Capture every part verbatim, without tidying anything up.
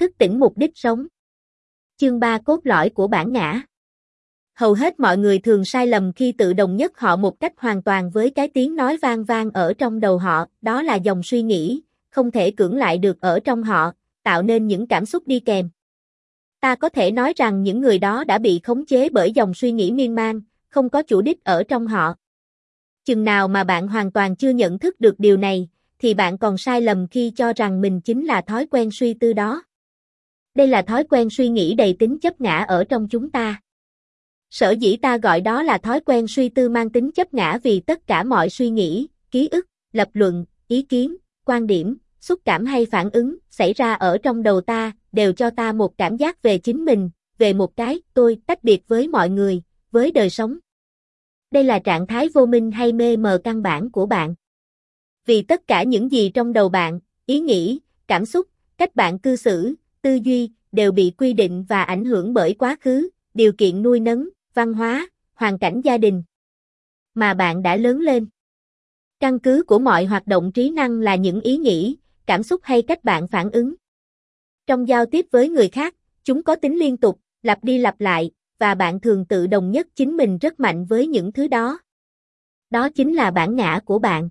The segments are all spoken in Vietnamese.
Thức tỉnh mục đích sống. Chương ba Cốt lõi của bản ngã. Hầu hết mọi người thường sai lầm khi tự đồng nhất họ một cách hoàn toàn với cái tiếng nói vang vang ở trong đầu họ, đó là dòng suy nghĩ, không thể cưỡng lại được ở trong họ, tạo nên những cảm xúc đi kèm. Ta có thể nói rằng những người đó đã bị khống chế bởi dòng suy nghĩ miên man, không có chủ đích ở trong họ. Chừng nào mà bạn hoàn toàn chưa nhận thức được điều này, thì bạn còn sai lầm khi cho rằng mình chính là thói quen suy tư đó. Đây là thói quen suy nghĩ đầy tính chấp ngã ở trong chúng ta. Sở dĩ ta gọi đó là thói quen suy tư mang tính chấp ngã vì tất cả mọi suy nghĩ, ký ức, lập luận, ý kiến, quan điểm, xúc cảm hay phản ứng xảy ra ở trong đầu ta đều cho ta một cảm giác về chính mình, về một cái tôi tách biệt với mọi người, với đời sống. Đây là trạng thái vô minh hay mê mờ căn bản của bạn. Vì tất cả những gì trong đầu bạn, ý nghĩ, cảm xúc, cách bạn cư xử, tư duy, đều bị quy định và ảnh hưởng bởi quá khứ, điều kiện nuôi nấng, văn hóa, hoàn cảnh gia đình mà bạn đã lớn lên. Căn cứ của mọi hoạt động trí năng là những ý nghĩ, cảm xúc hay cách bạn phản ứng. Trong giao tiếp với người khác, chúng có tính liên tục, lặp đi lặp lại, và bạn thường tự đồng nhất chính mình rất mạnh với những thứ đó. Đó chính là bản ngã của bạn.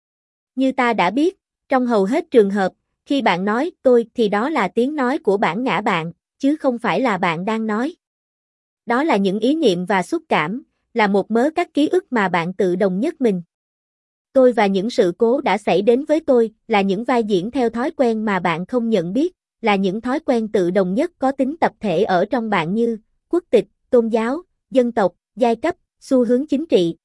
Như ta đã biết, trong hầu hết trường hợp, khi bạn nói tôi thì đó là tiếng nói của bản ngã bạn, chứ không phải là bạn đang nói. Đó là những ý niệm và xúc cảm, là một mớ các ký ức mà bạn tự đồng nhất mình. Tôi và những sự cố đã xảy đến với tôi là những vai diễn theo thói quen mà bạn không nhận biết, là những thói quen tự đồng nhất có tính tập thể ở trong bạn như quốc tịch, tôn giáo, dân tộc, giai cấp, xu hướng chính trị.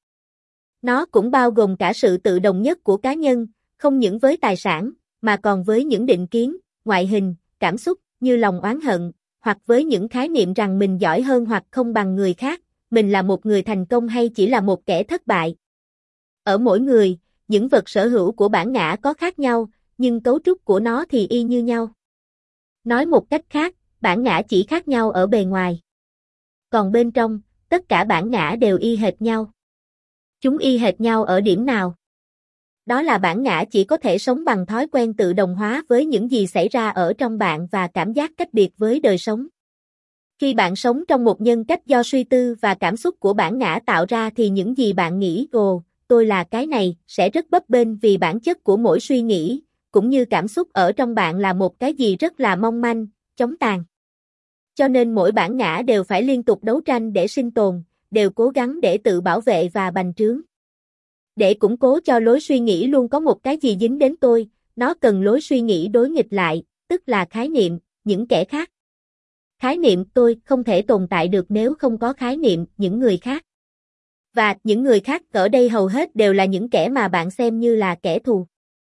Nó cũng bao gồm cả sự tự đồng nhất của cá nhân, không những với tài sản, mà còn với những định kiến, ngoại hình, cảm xúc như lòng oán hận, hoặc với những khái niệm rằng mình giỏi hơn hoặc không bằng người khác, mình là một người thành công hay chỉ là một kẻ thất bại. Ở mỗi người, những vật sở hữu của bản ngã có khác nhau, nhưng cấu trúc của nó thì y như nhau. Nói một cách khác, bản ngã chỉ khác nhau ở bề ngoài. Còn bên trong, tất cả bản ngã đều y hệt nhau. Chúng y hệt nhau ở điểm nào? Đó là bản ngã chỉ có thể sống bằng thói quen tự đồng hóa với những gì xảy ra ở trong bạn và cảm giác cách biệt với đời sống. Khi bạn sống trong một nhân cách do suy tư và cảm xúc của bản ngã tạo ra thì những gì bạn nghĩ, ồ, tôi là cái này, sẽ rất bấp bênh vì bản chất của mỗi suy nghĩ, cũng như cảm xúc ở trong bạn là một cái gì rất là mong manh, chóng tàn. Cho nên mỗi bản ngã đều phải liên tục đấu tranh để sinh tồn, đều cố gắng để tự bảo vệ và bành trướng. Để củng cố cho lối suy nghĩ luôn có một cái gì dính đến tôi, nó cần lối suy nghĩ đối nghịch lại, tức là khái niệm, những kẻ khác. Khái niệm tôi không thể tồn tại được nếu không có khái niệm những người khác. Và những người khác ở đây hầu hết đều là những kẻ mà bạn xem như là kẻ thù.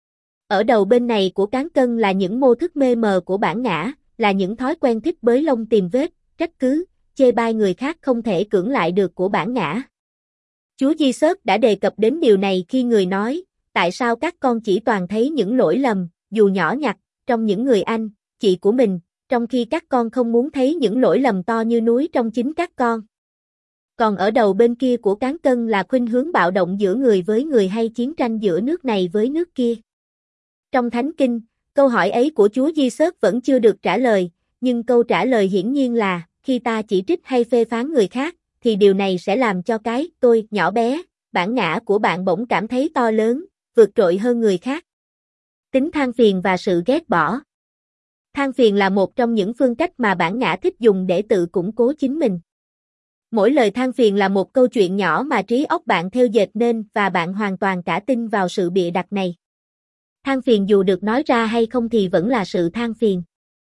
Ở đầu bên này của cán cân là những mô thức mê mờ của bản ngã, là những thói quen thích bới lông tìm vết, trách cứ, chê bai người khác không thể cưỡng lại được của bản ngã. Chúa Giêsu đã đề cập đến điều này khi người nói, tại sao các con chỉ toàn thấy những lỗi lầm, dù nhỏ nhặt, trong những người anh, chị của mình, trong khi các con không muốn thấy những lỗi lầm to như núi trong chính các con. Còn ở đầu bên kia của cán cân là khuynh hướng bạo động giữa người với người hay chiến tranh giữa nước này với nước kia. Trong Thánh Kinh, câu hỏi ấy của Chúa Giêsu vẫn chưa được trả lời, nhưng câu trả lời hiển nhiên là, khi ta chỉ trích hay phê phán người khác, thì điều này sẽ làm cho cái tôi nhỏ bé, bản ngã của bạn bỗng cảm thấy to lớn, vượt trội hơn người khác. Tính than phiền và sự ghét bỏ. Than phiền là một trong những phương cách mà bản ngã thích dùng để tự củng cố chính mình. Mỗi lời than phiền là một câu chuyện nhỏ mà trí óc bạn thêu dệt nên và bạn hoàn toàn cả tin vào sự bịa đặt này. Than phiền dù được nói ra hay không thì vẫn là sự than phiền.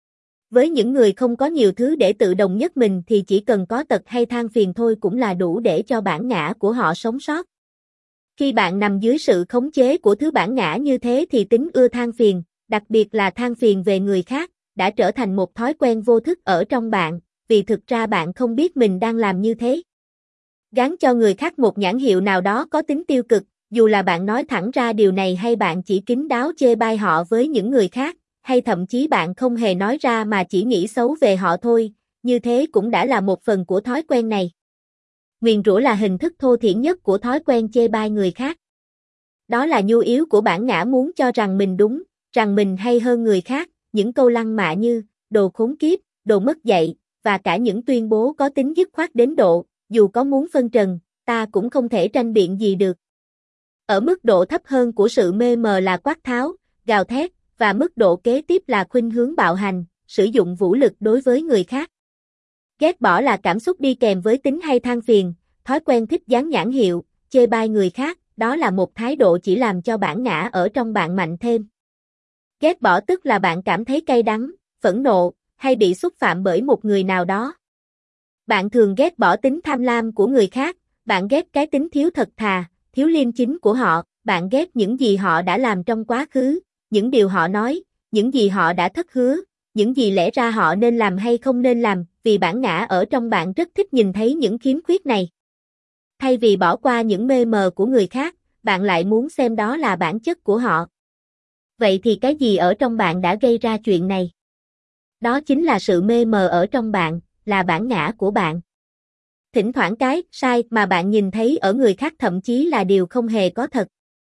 Với những người không có nhiều thứ để tự đồng nhất mình thì chỉ cần có tật hay than phiền thôi cũng là đủ để cho bản ngã của họ sống sót. Khi bạn nằm dưới sự khống chế của thứ bản ngã như thế thì tính ưa than phiền, đặc biệt là than phiền về người khác, đã trở thành một thói quen vô thức ở trong bạn, vì thực ra bạn không biết mình đang làm như thế. Gán cho người khác một nhãn hiệu nào đó có tính tiêu cực, dù là bạn nói thẳng ra điều này hay bạn chỉ kín đáo chê bai họ với những người khác, hay thậm chí bạn không hề nói ra mà chỉ nghĩ xấu về họ thôi, như thế cũng đã là một phần của thói quen này. Nguyền rủa là hình thức thô thiển nhất của thói quen chê bai người khác. Đó là nhu yếu của bản ngã muốn cho rằng mình đúng, rằng mình hay hơn người khác, những câu lăng mạ như, đồ khốn kiếp, đồ mất dạy, và cả những tuyên bố có tính dứt khoát đến độ, dù có muốn phân trần, ta cũng không thể tranh biện gì được. Ở mức độ thấp hơn của sự mê mờ là quát tháo, gào thét, và mức độ kế tiếp là khuynh hướng bạo hành, sử dụng vũ lực đối với người khác. Ghét bỏ là cảm xúc đi kèm với tính hay than phiền, thói quen thích dán nhãn hiệu, chê bai người khác, đó là một thái độ chỉ làm cho bản ngã ở trong bạn mạnh thêm. Ghét bỏ tức là bạn cảm thấy cay đắng, phẫn nộ, hay bị xúc phạm bởi một người nào đó. Bạn thường ghét bỏ tính tham lam của người khác, bạn ghét cái tính thiếu thật thà, thiếu liêm chính của họ, bạn ghét những gì họ đã làm trong quá khứ, những điều họ nói, những gì họ đã thất hứa, những gì lẽ ra họ nên làm hay không nên làm, vì bản ngã ở trong bạn rất thích nhìn thấy những khiếm khuyết này. Thay vì bỏ qua những mê mờ của người khác, bạn lại muốn xem đó là bản chất của họ. Vậy thì cái gì ở trong bạn đã gây ra chuyện này? Đó chính là sự mê mờ ở trong bạn, là bản ngã của bạn. Thỉnh thoảng cái sai mà bạn nhìn thấy ở người khác thậm chí là điều không hề có thật.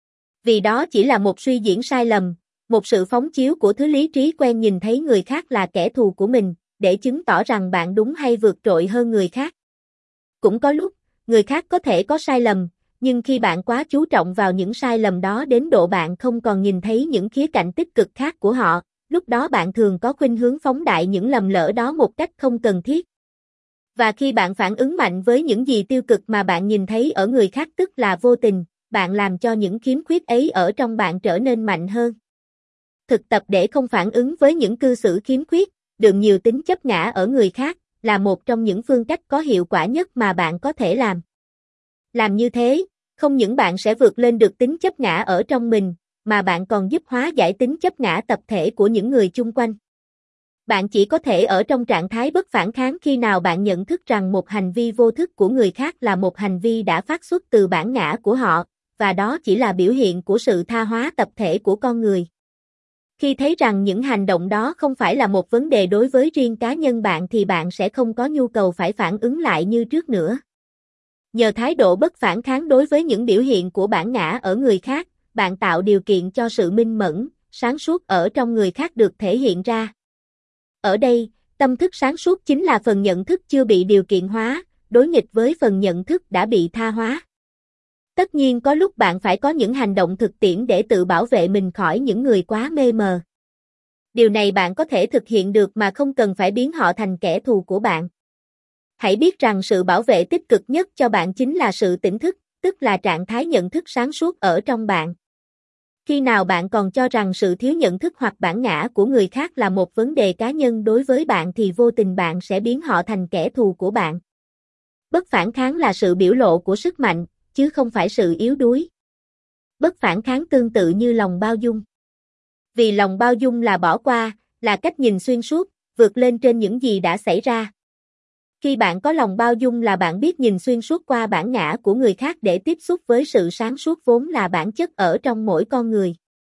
Vì đó chỉ là một suy diễn sai lầm, một sự phóng chiếu của thứ lý trí quen nhìn thấy người khác là kẻ thù của mình, để chứng tỏ rằng bạn đúng hay vượt trội hơn người khác. Cũng có lúc, người khác có thể có sai lầm, nhưng khi bạn quá chú trọng vào những sai lầm đó đến độ bạn không còn nhìn thấy những khía cạnh tích cực khác của họ, lúc đó bạn thường có khuynh hướng phóng đại những lầm lỡ đó một cách không cần thiết. Và khi bạn phản ứng mạnh với những gì tiêu cực mà bạn nhìn thấy ở người khác tức là vô tình, bạn làm cho những khiếm khuyết ấy ở trong bạn trở nên mạnh hơn. Thực tập để không phản ứng với những cư xử khiếm khuyết, đựng nhiều tính chấp ngã ở người khác, là một trong những phương cách có hiệu quả nhất mà bạn có thể làm. Làm như thế, không những bạn sẽ vượt lên được tính chấp ngã ở trong mình, mà bạn còn giúp hóa giải tính chấp ngã tập thể của những người chung quanh. Bạn chỉ có thể ở trong trạng thái bất phản kháng khi nào bạn nhận thức rằng một hành vi vô thức của người khác là một hành vi đã phát xuất từ bản ngã của họ, và đó chỉ là biểu hiện của sự tha hóa tập thể của con người. Khi thấy rằng những hành động đó không phải là một vấn đề đối với riêng cá nhân bạn thì bạn sẽ không có nhu cầu phải phản ứng lại như trước nữa. Nhờ thái độ bất phản kháng đối với những biểu hiện của bản ngã ở người khác, bạn tạo điều kiện cho sự minh mẫn, sáng suốt ở trong người khác được thể hiện ra. Ở đây, tâm thức sáng suốt chính là phần nhận thức chưa bị điều kiện hóa, đối nghịch với phần nhận thức đã bị tha hóa. Tất nhiên có lúc bạn phải có những hành động thực tiễn để tự bảo vệ mình khỏi những người quá mê mờ. Điều này bạn có thể thực hiện được mà không cần phải biến họ thành kẻ thù của bạn. Hãy biết rằng sự bảo vệ tích cực nhất cho bạn chính là sự tỉnh thức, tức là trạng thái nhận thức sáng suốt ở trong bạn. Khi nào bạn còn cho rằng sự thiếu nhận thức hoặc bản ngã của người khác là một vấn đề cá nhân đối với bạn thì vô tình bạn sẽ biến họ thành kẻ thù của bạn. Bất phản kháng là sự biểu lộ của sức mạnh, chứ không phải sự yếu đuối. Bất phản kháng tương tự như lòng bao dung. Vì lòng bao dung là bỏ qua, là cách nhìn xuyên suốt, vượt lên trên những gì đã xảy ra. Khi bạn có lòng bao dung là bạn biết nhìn xuyên suốt qua bản ngã của người khác để tiếp xúc với sự sáng suốt vốn là bản chất ở trong mỗi con người.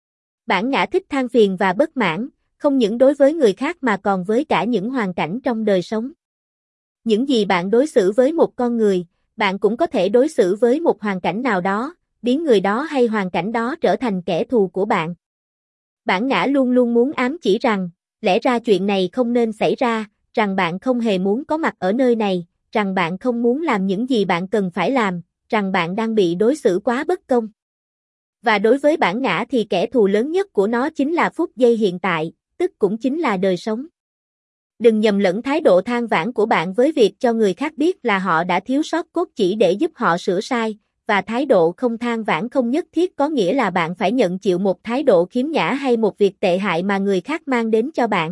Bản ngã thích than phiền và bất mãn, không những đối với người khác mà còn với cả những hoàn cảnh trong đời sống. Những gì bạn đối xử với một con người, bạn cũng có thể đối xử với một hoàn cảnh nào đó, biến người đó hay hoàn cảnh đó trở thành kẻ thù của bạn. Bản ngã luôn luôn muốn ám chỉ rằng, lẽ ra chuyện này không nên xảy ra, rằng bạn không hề muốn có mặt ở nơi này, rằng bạn không muốn làm những gì bạn cần phải làm, rằng bạn đang bị đối xử quá bất công. Và đối với bản ngã thì kẻ thù lớn nhất của nó chính là phút giây hiện tại, tức cũng chính là đời sống. Đừng nhầm lẫn thái độ than vãn của bạn với việc cho người khác biết là họ đã thiếu sót cốt chỉ để giúp họ sửa sai, và thái độ không than vãn không nhất thiết có nghĩa là bạn phải nhận chịu một thái độ khiếm nhã hay một việc tệ hại mà người khác mang đến cho bạn.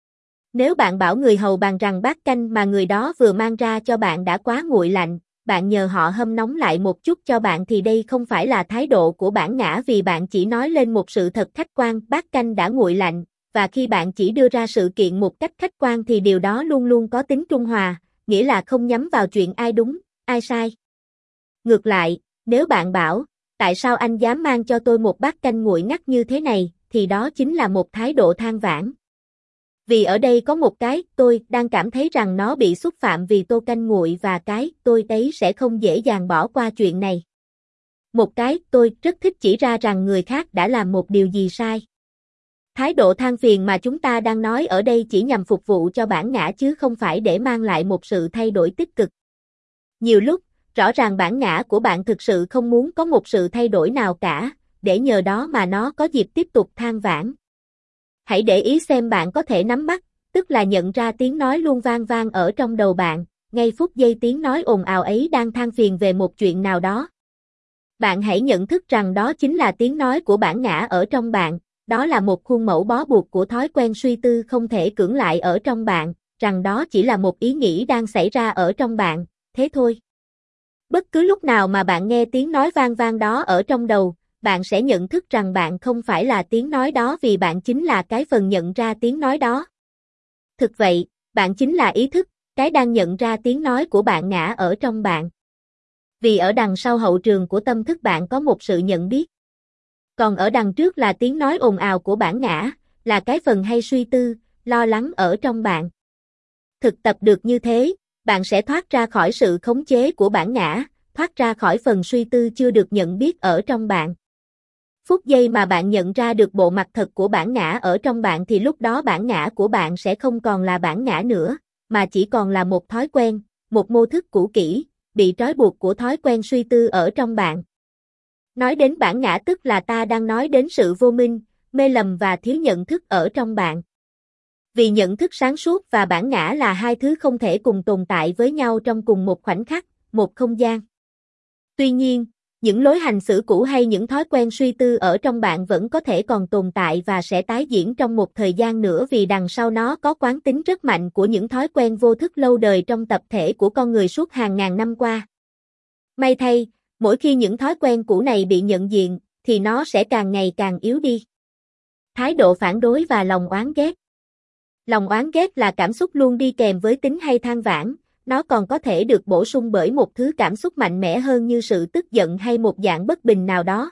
Nếu bạn bảo người hầu bàn rằng bát canh mà người đó vừa mang ra cho bạn đã quá nguội lạnh, bạn nhờ họ hâm nóng lại một chút cho bạn thì đây không phải là thái độ của bản ngã vì bạn chỉ nói lên một sự thật khách quan, bát canh đã nguội lạnh, và khi bạn chỉ đưa ra sự kiện một cách khách quan thì điều đó luôn luôn có tính trung hòa, nghĩa là không nhắm vào chuyện ai đúng, ai sai. Ngược lại, nếu bạn bảo, tại sao anh dám mang cho tôi một bát canh nguội ngắt như thế này, thì đó chính là một thái độ than vãn. Vì ở đây có một cái tôi đang cảm thấy rằng nó bị xúc phạm vì tô canh nguội và cái tôi ấy sẽ không dễ dàng bỏ qua chuyện này. Một cái tôi rất thích chỉ ra rằng người khác đã làm một điều gì sai. Thái độ than phiền mà chúng ta đang nói ở đây chỉ nhằm phục vụ cho bản ngã chứ không phải để mang lại một sự thay đổi tích cực. Nhiều lúc, rõ ràng bản ngã của bạn thực sự không muốn có một sự thay đổi nào cả, để nhờ đó mà nó có dịp tiếp tục than vãn. Hãy để ý xem bạn có thể nắm bắt, tức là nhận ra tiếng nói luôn vang vang ở trong đầu bạn, ngay phút giây tiếng nói ồn ào ấy đang than phiền về một chuyện nào đó. Bạn hãy nhận thức rằng đó chính là tiếng nói của bản ngã ở trong bạn, đó là một khuôn mẫu bó buộc của thói quen suy tư không thể cưỡng lại ở trong bạn, rằng đó chỉ là một ý nghĩ đang xảy ra ở trong bạn, thế thôi. Bất cứ lúc nào mà bạn nghe tiếng nói vang vang đó ở trong đầu, bạn sẽ nhận thức rằng bạn không phải là tiếng nói đó vì bạn chính là cái phần nhận ra tiếng nói đó. Thực vậy, bạn chính là ý thức, cái đang nhận ra tiếng nói của bạn ngã ở trong bạn. Vì ở đằng sau hậu trường của tâm thức bạn có một sự nhận biết. Còn ở đằng trước là tiếng nói ồn ào của bản ngã, là cái phần hay suy tư, lo lắng ở trong bạn. Thực tập được như thế, bạn sẽ thoát ra khỏi sự khống chế của bản ngã, thoát ra khỏi phần suy tư chưa được nhận biết ở trong bạn. Phút giây mà bạn nhận ra được bộ mặt thật của bản ngã ở trong bạn thì lúc đó bản ngã của bạn sẽ không còn là bản ngã nữa, mà chỉ còn là một thói quen, một mô thức cũ kỹ, bị trói buộc của thói quen suy tư ở trong bạn. Nói đến bản ngã tức là ta đang nói đến sự vô minh, mê lầm và thiếu nhận thức ở trong bạn. Vì nhận thức sáng suốt và bản ngã là hai thứ không thể cùng tồn tại với nhau trong cùng một khoảnh khắc, một không gian. Tuy nhiên, những lối hành xử cũ hay những thói quen suy tư ở trong bạn vẫn có thể còn tồn tại và sẽ tái diễn trong một thời gian nữa vì đằng sau nó có quán tính rất mạnh của những thói quen vô thức lâu đời trong tập thể của con người suốt hàng ngàn năm qua. May thay, mỗi khi những thói quen cũ này bị nhận diện, thì nó sẽ càng ngày càng yếu đi. Thái độ phản đối và lòng oán ghét. Lòng oán ghét là cảm xúc luôn đi kèm với tính hay than vãn, nó còn có thể được bổ sung bởi một thứ cảm xúc mạnh mẽ hơn như sự tức giận hay một dạng bất bình nào đó.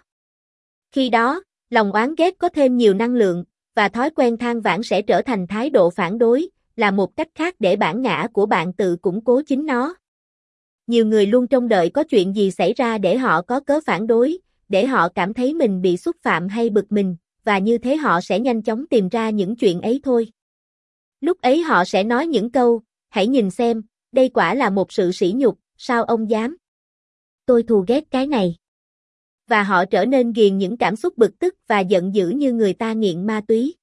Khi đó, lòng oán ghét có thêm nhiều năng lượng, và thói quen than vãn sẽ trở thành thái độ phản đối, là một cách khác để bản ngã của bạn tự củng cố chính nó. Nhiều người luôn trông đợi có chuyện gì xảy ra để họ có cớ phản đối, để họ cảm thấy mình bị xúc phạm hay bực mình, và như thế họ sẽ nhanh chóng tìm ra những chuyện ấy thôi. Lúc ấy họ sẽ nói những câu, hãy nhìn xem, đây quả là một sự sỉ nhục, sao ông dám? Tôi thù ghét cái này. Và họ trở nên ghiền những cảm xúc bực tức và giận dữ như người ta nghiện ma túy.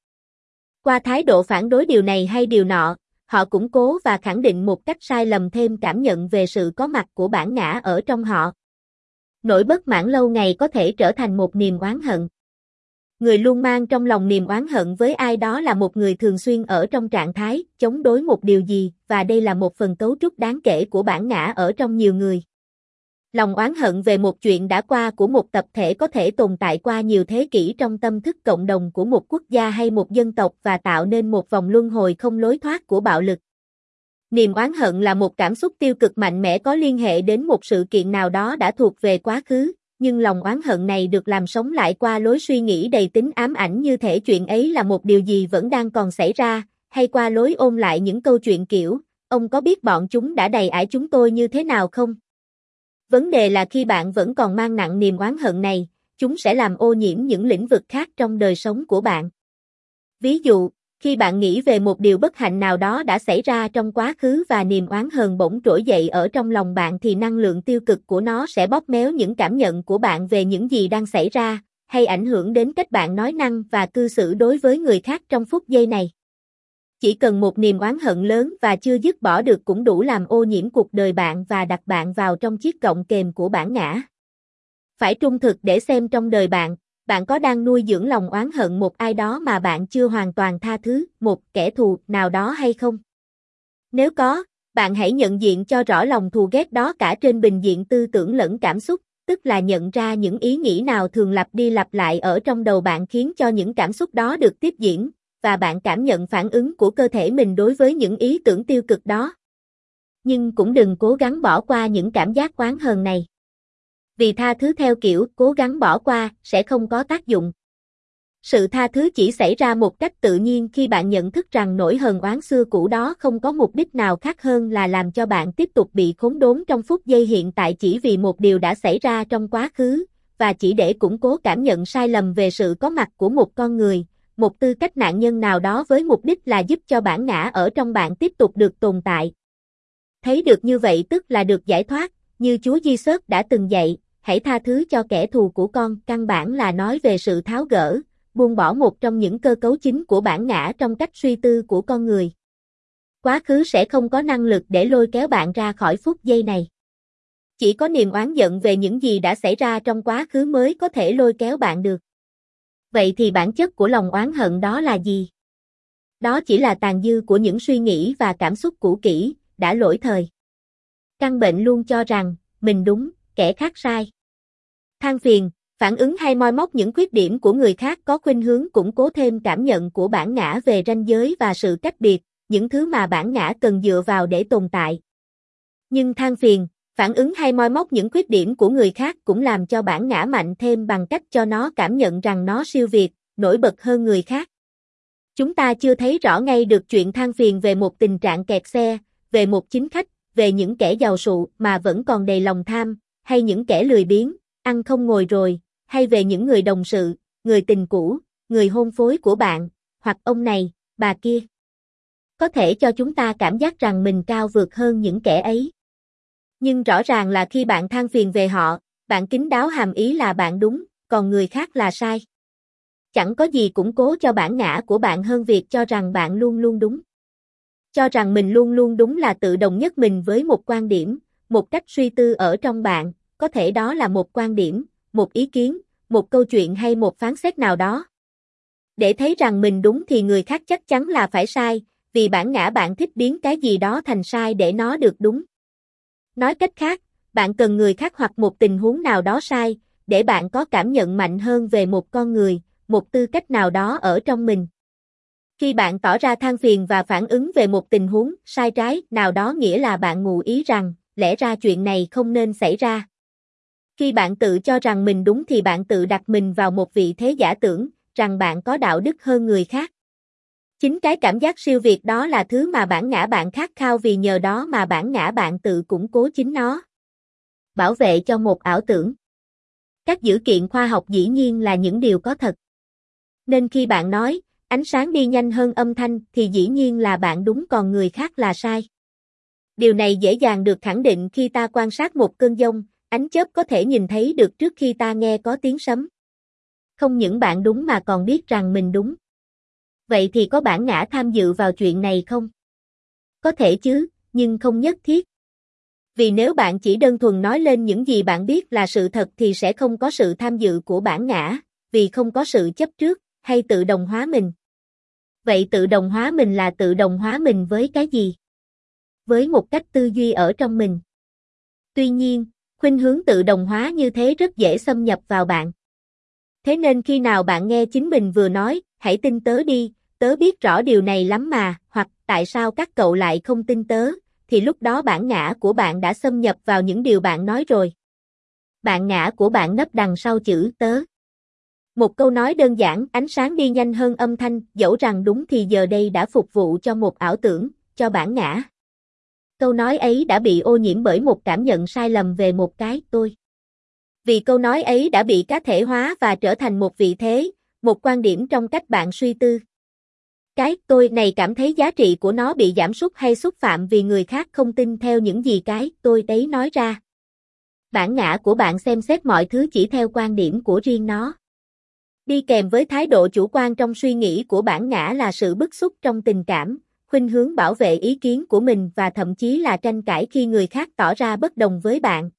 Qua thái độ phản đối điều này hay điều nọ, họ củng cố và khẳng định một cách sai lầm thêm cảm nhận về sự có mặt của bản ngã ở trong họ. Nỗi bất mãn lâu ngày có thể trở thành một niềm oán hận. Người luôn mang trong lòng niềm oán hận với ai đó là một người thường xuyên ở trong trạng thái chống đối một điều gì, và đây là một phần cấu trúc đáng kể của bản ngã ở trong nhiều người. Lòng oán hận về một chuyện đã qua của một tập thể có thể tồn tại qua nhiều thế kỷ trong tâm thức cộng đồng của một quốc gia hay một dân tộc và tạo nên một vòng luân hồi không lối thoát của bạo lực. Niềm oán hận là một cảm xúc tiêu cực mạnh mẽ có liên hệ đến một sự kiện nào đó đã thuộc về quá khứ, nhưng lòng oán hận này được làm sống lại qua lối suy nghĩ đầy tính ám ảnh như thể chuyện ấy là một điều gì vẫn đang còn xảy ra, hay qua lối ôn lại những câu chuyện kiểu, ông có biết bọn chúng đã đầy ải chúng tôi như thế nào không? Vấn đề là khi bạn vẫn còn mang nặng niềm oán hận này, chúng sẽ làm ô nhiễm những lĩnh vực khác trong đời sống của bạn. Ví dụ, khi bạn nghĩ về một điều bất hạnh nào đó đã xảy ra trong quá khứ và niềm oán hờn bỗng trỗi dậy ở trong lòng bạn thì năng lượng tiêu cực của nó sẽ bóp méo những cảm nhận của bạn về những gì đang xảy ra, hay ảnh hưởng đến cách bạn nói năng và cư xử đối với người khác trong phút giây này. Chỉ cần một niềm oán hận lớn và chưa dứt bỏ được cũng đủ làm ô nhiễm cuộc đời bạn và đặt bạn vào trong chiếc cọng kềm của bản ngã. Phải trung thực để xem trong đời bạn, bạn có đang nuôi dưỡng lòng oán hận một ai đó mà bạn chưa hoàn toàn tha thứ, một kẻ thù nào đó hay không? Nếu có, bạn hãy nhận diện cho rõ lòng thù ghét đó cả trên bình diện tư tưởng lẫn cảm xúc, tức là nhận ra những ý nghĩ nào thường lặp đi lặp lại ở trong đầu bạn khiến cho những cảm xúc đó được tiếp diễn, và bạn cảm nhận phản ứng của cơ thể mình đối với những ý tưởng tiêu cực đó. Nhưng cũng đừng cố gắng bỏ qua những cảm giác oán hờn này. Vì tha thứ theo kiểu cố gắng bỏ qua sẽ không có tác dụng. Sự tha thứ chỉ xảy ra một cách tự nhiên khi bạn nhận thức rằng nỗi hờn oán xưa cũ đó không có mục đích nào khác hơn là làm cho bạn tiếp tục bị khốn đốn trong phút giây hiện tại chỉ vì một điều đã xảy ra trong quá khứ, và chỉ để củng cố cảm nhận sai lầm về sự có mặt của một con người, một tư cách nạn nhân nào đó với mục đích là giúp cho bản ngã ở trong bạn tiếp tục được tồn tại. Thấy được như vậy tức là được giải thoát, như Chúa Giêsu đã từng dạy, hãy tha thứ cho kẻ thù của con, căn bản là nói về sự tháo gỡ, buông bỏ một trong những cơ cấu chính của bản ngã trong cách suy tư của con người. Quá khứ sẽ không có năng lực để lôi kéo bạn ra khỏi phút giây này. Chỉ có niềm oán giận về những gì đã xảy ra trong quá khứ mới có thể lôi kéo bạn được. Vậy thì bản chất của lòng oán hận đó là gì? Đó chỉ là tàn dư của những suy nghĩ và cảm xúc cũ kỹ, đã lỗi thời. Căn bệnh luôn cho rằng, mình đúng, kẻ khác sai. Than phiền, phản ứng hay moi móc những khuyết điểm của người khác có khuynh hướng củng cố thêm cảm nhận của bản ngã về ranh giới và sự cách biệt, những thứ mà bản ngã cần dựa vào để tồn tại. Nhưng than phiền, phản ứng hay moi móc những khuyết điểm của người khác cũng làm cho bản ngã mạnh thêm bằng cách cho nó cảm nhận rằng nó siêu việt, nổi bật hơn người khác. Chúng ta chưa thấy rõ ngay được chuyện than phiền về một tình trạng kẹt xe, về một chính khách, về những kẻ giàu sụ mà vẫn còn đầy lòng tham, hay những kẻ lười biếng, ăn không ngồi rồi, hay về những người đồng sự, người tình cũ, người hôn phối của bạn, hoặc ông này, bà kia. Có thể cho chúng ta cảm giác rằng mình cao vượt hơn những kẻ ấy. Nhưng rõ ràng là khi bạn than phiền về họ, bạn kín đáo hàm ý là bạn đúng, còn người khác là sai. Chẳng có gì củng cố cho bản ngã của bạn hơn việc cho rằng bạn luôn luôn đúng. Cho rằng mình luôn luôn đúng là tự đồng nhất mình với một quan điểm, một cách suy tư ở trong bạn, có thể đó là một quan điểm, một ý kiến, một câu chuyện hay một phán xét nào đó. Để thấy rằng mình đúng thì người khác chắc chắn là phải sai, vì bản ngã bạn thích biến cái gì đó thành sai để nó được đúng. Nói cách khác, bạn cần người khác hoặc một tình huống nào đó sai, để bạn có cảm nhận mạnh hơn về một con người, một tư cách nào đó ở trong mình. Khi bạn tỏ ra than phiền và phản ứng về một tình huống sai trái nào đó nghĩa là bạn ngụ ý rằng, lẽ ra chuyện này không nên xảy ra. Khi bạn tự cho rằng mình đúng thì bạn tự đặt mình vào một vị thế giả tưởng, rằng bạn có đạo đức hơn người khác. Chính cái cảm giác siêu việt đó là thứ mà bản ngã bạn khát khao vì nhờ đó mà bản ngã bạn tự củng cố chính nó. Bảo vệ cho một ảo tưởng. Các dữ kiện khoa học dĩ nhiên là những điều có thật. Nên khi bạn nói, ánh sáng đi nhanh hơn âm thanh thì dĩ nhiên là bạn đúng còn người khác là sai. Điều này dễ dàng được khẳng định khi ta quan sát một cơn giông, ánh chớp có thể nhìn thấy được trước khi ta nghe có tiếng sấm. Không những bạn đúng mà còn biết rằng mình đúng. Vậy thì có bản ngã tham dự vào chuyện này không? Có thể chứ, nhưng không nhất thiết. Vì nếu bạn chỉ đơn thuần nói lên những gì bạn biết là sự thật thì sẽ không có sự tham dự của bản ngã, vì không có sự chấp trước, hay tự đồng hóa mình. Vậy tự đồng hóa mình là tự đồng hóa mình với cái gì? Với một cách tư duy ở trong mình. Tuy nhiên, khuynh hướng tự đồng hóa như thế rất dễ xâm nhập vào bạn. Thế nên khi nào bạn nghe chính mình vừa nói, hãy tin tớ đi, tớ biết rõ điều này lắm mà, hoặc tại sao các cậu lại không tin tớ, thì lúc đó bản ngã của bạn đã xâm nhập vào những điều bạn nói rồi. Bản ngã của bạn nấp đằng sau chữ tớ. Một câu nói đơn giản, ánh sáng đi nhanh hơn âm thanh, dẫu rằng đúng thì giờ đây đã phục vụ cho một ảo tưởng, cho bản ngã. Câu nói ấy đã bị ô nhiễm bởi một cảm nhận sai lầm về một cái tôi. Vì câu nói ấy đã bị cá thể hóa và trở thành một vị thế, một quan điểm trong cách bạn suy tư. Cái tôi này cảm thấy giá trị của nó bị giảm sút hay xúc phạm vì người khác không tin theo những gì cái tôi đấy nói ra. Bản ngã của bạn xem xét mọi thứ chỉ theo quan điểm của riêng nó. Đi kèm với thái độ chủ quan trong suy nghĩ của bản ngã là sự bức xúc trong tình cảm, khuynh hướng bảo vệ ý kiến của mình và thậm chí là tranh cãi khi người khác tỏ ra bất đồng với bạn.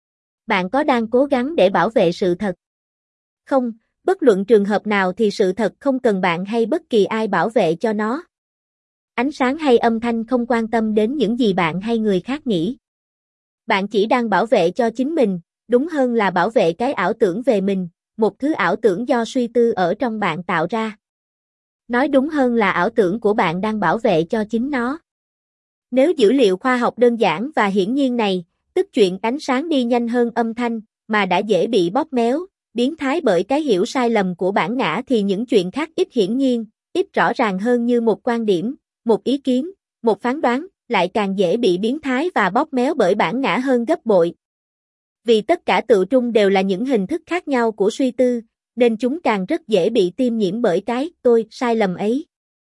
Bạn có đang cố gắng để bảo vệ sự thật? Không, bất luận trường hợp nào thì sự thật không cần bạn hay bất kỳ ai bảo vệ cho nó. Ánh sáng hay âm thanh không quan tâm đến những gì bạn hay người khác nghĩ. Bạn chỉ đang bảo vệ cho chính mình, đúng hơn là bảo vệ cái ảo tưởng về mình, một thứ ảo tưởng do suy tư ở trong bạn tạo ra. Nói đúng hơn là ảo tưởng của bạn đang bảo vệ cho chính nó. Nếu dữ liệu khoa học đơn giản và hiển nhiên này, tức chuyện ánh sáng đi nhanh hơn âm thanh, mà đã dễ bị bóp méo, biến thái bởi cái hiểu sai lầm của bản ngã thì những chuyện khác ít hiển nhiên, ít rõ ràng hơn như một quan điểm, một ý kiến, một phán đoán, lại càng dễ bị biến thái và bóp méo bởi bản ngã hơn gấp bội. Vì tất cả tự trung đều là những hình thức khác nhau của suy tư, nên chúng càng rất dễ bị tiêm nhiễm bởi cái tôi sai lầm ấy.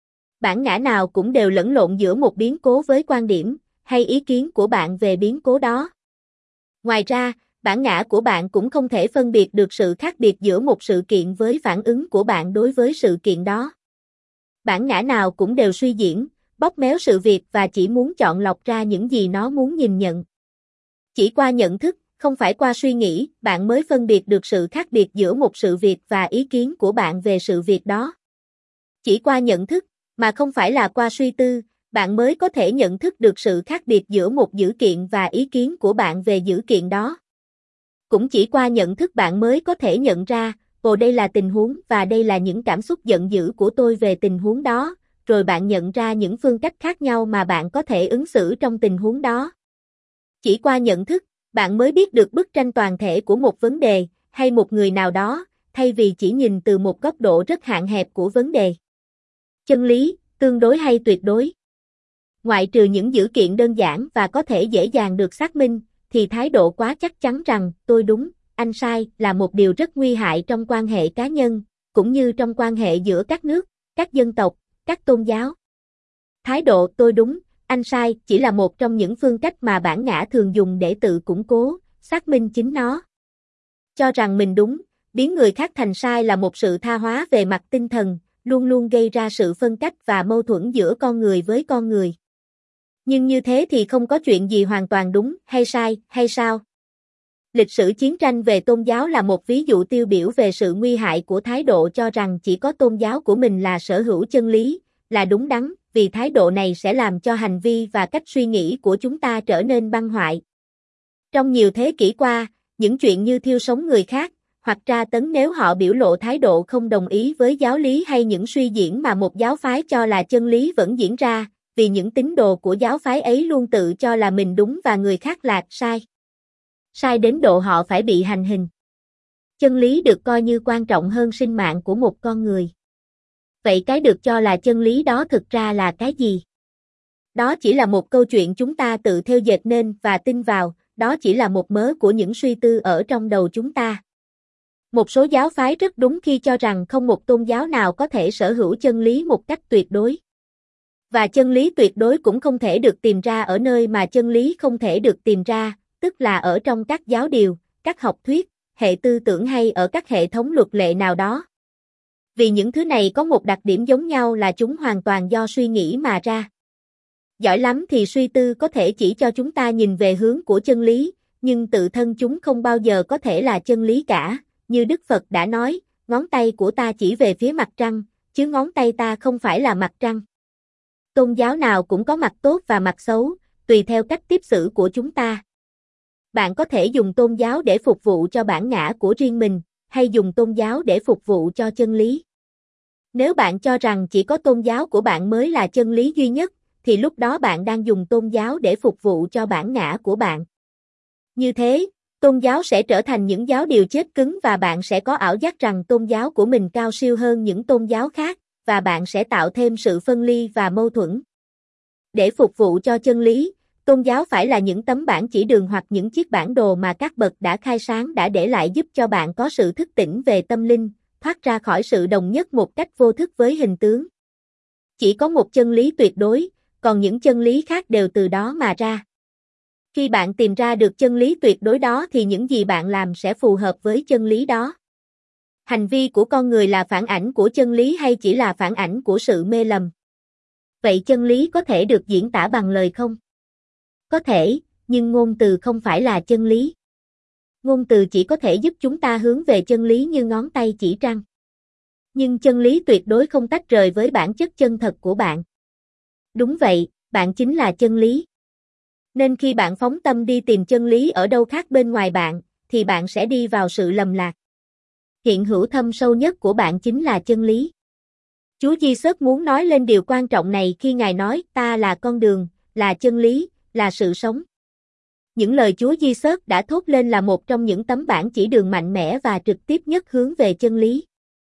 Bản ngã nào cũng đều lẫn lộn giữa một biến cố với quan điểm hay ý kiến của bạn về biến cố đó. Ngoài ra, bản ngã của bạn cũng không thể phân biệt được sự khác biệt giữa một sự kiện với phản ứng của bạn đối với sự kiện đó. Bản ngã nào cũng đều suy diễn, bóp méo sự việc và chỉ muốn chọn lọc ra những gì nó muốn nhìn nhận. Chỉ qua nhận thức, không phải qua suy nghĩ, bạn mới phân biệt được sự khác biệt giữa một sự việc và ý kiến của bạn về sự việc đó. Chỉ qua nhận thức, mà không phải là qua suy tư, bạn mới có thể nhận thức được sự khác biệt giữa một dữ kiện và ý kiến của bạn về dữ kiện đó. Cũng chỉ qua nhận thức bạn mới có thể nhận ra, ồ đây là tình huống và đây là những cảm xúc giận dữ của tôi về tình huống đó, rồi bạn nhận ra những phương cách khác nhau mà bạn có thể ứng xử trong tình huống đó. Chỉ qua nhận thức, bạn mới biết được bức tranh toàn thể của một vấn đề, hay một người nào đó, thay vì chỉ nhìn từ một góc độ rất hạn hẹp của vấn đề. Chân lý, tương đối hay tuyệt đối? Ngoại trừ những dữ kiện đơn giản và có thể dễ dàng được xác minh, thì thái độ quá chắc chắn rằng tôi đúng, anh sai là một điều rất nguy hại trong quan hệ cá nhân, cũng như trong quan hệ giữa các nước, các dân tộc, các tôn giáo. Thái độ tôi đúng, anh sai chỉ là một trong những phương cách mà bản ngã thường dùng để tự củng cố, xác minh chính nó. Cho rằng mình đúng, biến người khác thành sai là một sự tha hóa về mặt tinh thần, luôn luôn gây ra sự phân cách và mâu thuẫn giữa con người với con người. Nhưng như thế thì không có chuyện gì hoàn toàn đúng hay sai, hay sao? Lịch sử chiến tranh về tôn giáo là một ví dụ tiêu biểu về sự nguy hại của thái độ cho rằng chỉ có tôn giáo của mình là sở hữu chân lý, là đúng đắn, vì thái độ này sẽ làm cho hành vi và cách suy nghĩ của chúng ta trở nên băng hoại. Trong nhiều thế kỷ qua, những chuyện như thiêu sống người khác, hoặc tra tấn nếu họ biểu lộ thái độ không đồng ý với giáo lý hay những suy diễn mà một giáo phái cho là chân lý vẫn diễn ra, vì những tín đồ của giáo phái ấy luôn tự cho là mình đúng và người khác là sai. Sai đến độ họ phải bị hành hình. Chân lý được coi như quan trọng hơn sinh mạng của một con người. Vậy cái được cho là chân lý đó thực ra là cái gì? Đó chỉ là một câu chuyện chúng ta tự theo dệt nên và tin vào, đó chỉ là một mớ của những suy tư ở trong đầu chúng ta. Một số giáo phái rất đúng khi cho rằng không một tôn giáo nào có thể sở hữu chân lý một cách tuyệt đối. Và chân lý tuyệt đối cũng không thể được tìm ra ở nơi mà chân lý không thể được tìm ra, tức là ở trong các giáo điều, các học thuyết, hệ tư tưởng hay ở các hệ thống luật lệ nào đó. Vì những thứ này có một đặc điểm giống nhau là chúng hoàn toàn do suy nghĩ mà ra. Giỏi lắm thì suy tư có thể chỉ cho chúng ta nhìn về hướng của chân lý, nhưng tự thân chúng không bao giờ có thể là chân lý cả, như Đức Phật đã nói, ngón tay của ta chỉ về phía mặt trăng, chứ ngón tay ta không phải là mặt trăng. Tôn giáo nào cũng có mặt tốt và mặt xấu, tùy theo cách tiếp xử của chúng ta. Bạn có thể dùng tôn giáo để phục vụ cho bản ngã của riêng mình, hay dùng tôn giáo để phục vụ cho chân lý. Nếu bạn cho rằng chỉ có tôn giáo của bạn mới là chân lý duy nhất, thì lúc đó bạn đang dùng tôn giáo để phục vụ cho bản ngã của bạn. Như thế, tôn giáo sẽ trở thành những giáo điều chết cứng và bạn sẽ có ảo giác rằng tôn giáo của mình cao siêu hơn những tôn giáo khác, và bạn sẽ tạo thêm sự phân ly và mâu thuẫn. Để phục vụ cho chân lý, tôn giáo phải là những tấm bản chỉ đường hoặc những chiếc bản đồ mà các bậc đã khai sáng đã để lại giúp cho bạn có sự thức tỉnh về tâm linh, thoát ra khỏi sự đồng nhất một cách vô thức với hình tướng. Chỉ có một chân lý tuyệt đối, còn những chân lý khác đều từ đó mà ra. Khi bạn tìm ra được chân lý tuyệt đối đó thì những gì bạn làm sẽ phù hợp với chân lý đó. Hành vi của con người là phản ảnh của chân lý hay chỉ là phản ảnh của sự mê lầm? Vậy chân lý có thể được diễn tả bằng lời không? Có thể, nhưng ngôn từ không phải là chân lý. Ngôn từ chỉ có thể giúp chúng ta hướng về chân lý như ngón tay chỉ trăng. Nhưng chân lý tuyệt đối không tách rời với bản chất chân thật của bạn. Đúng vậy, bạn chính là chân lý. Nên khi bạn phóng tâm đi tìm chân lý ở đâu khác bên ngoài bạn, thì bạn sẽ đi vào sự lầm lạc. Hiện hữu thâm sâu nhất của bạn chính là chân lý. Chúa Giêsu muốn nói lên điều quan trọng này khi Ngài nói, ta là con đường, là chân lý, là sự sống. Những lời Chúa Giêsu đã thốt lên là một trong những tấm bản chỉ đường mạnh mẽ và trực tiếp nhất hướng về chân lý.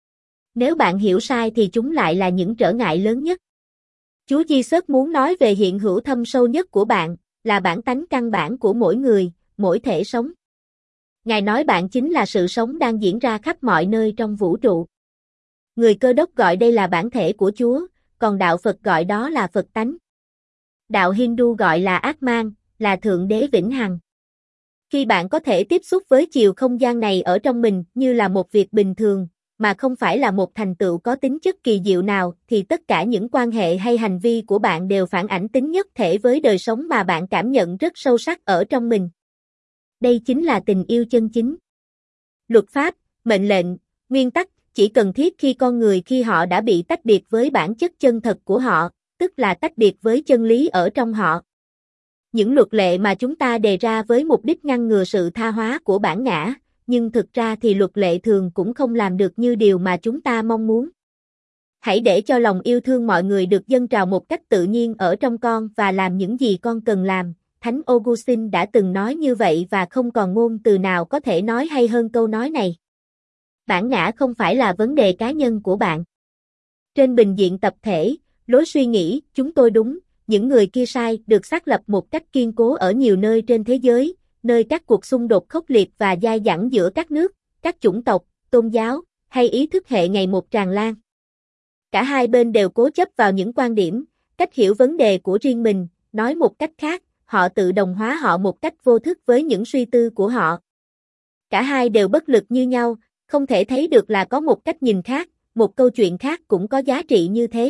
Nếu bạn hiểu sai thì chúng lại là những trở ngại lớn nhất. Chúa Giêsu muốn nói về hiện hữu thâm sâu nhất của bạn, là bản tánh căn bản của mỗi người, mỗi thể sống. Ngài nói bạn chính là sự sống đang diễn ra khắp mọi nơi trong vũ trụ. Người Cơ đốc gọi đây là bản thể của Chúa, còn đạo Phật gọi đó là Phật tánh. Đạo Hindu gọi là Atman, là Thượng Đế vĩnh hằng. Khi bạn có thể tiếp xúc với chiều không gian này ở trong mình như là một việc bình thường, mà không phải là một thành tựu có tính chất kỳ diệu nào, thì tất cả những quan hệ hay hành vi của bạn đều phản ảnh tính nhất thể với đời sống mà bạn cảm nhận rất sâu sắc ở trong mình. Đây chính là tình yêu chân chính. Luật pháp, mệnh lệnh, nguyên tắc, chỉ cần thiết khi con người khi họ đã bị tách biệt với bản chất chân thật của họ, tức là tách biệt với chân lý ở trong họ. Những luật lệ mà chúng ta đề ra với mục đích ngăn ngừa sự tha hóa của bản ngã, nhưng thực ra thì luật lệ thường cũng không làm được như điều mà chúng ta mong muốn. Hãy để cho lòng yêu thương mọi người được dâng trào một cách tự nhiên ở trong con và làm những gì con cần làm. Thánh Augustine đã từng nói như vậy và không còn ngôn từ nào có thể nói hay hơn câu nói này. Bản ngã không phải là vấn đề cá nhân của bạn. Trên bình diện tập thể, lối suy nghĩ, chúng tôi đúng, những người kia sai, được xác lập một cách kiên cố ở nhiều nơi trên thế giới, nơi các cuộc xung đột khốc liệt và dai dẳng giữa các nước, các chủng tộc, tôn giáo, hay ý thức hệ ngày một tràn lan. Cả hai bên đều cố chấp vào những quan điểm, cách hiểu vấn đề của riêng mình, nói một cách khác, họ tự đồng hóa họ một cách vô thức với những suy tư của họ. Cả hai đều bất lực như nhau, không thể thấy được là có một cách nhìn khác, một câu chuyện khác cũng có giá trị như thế.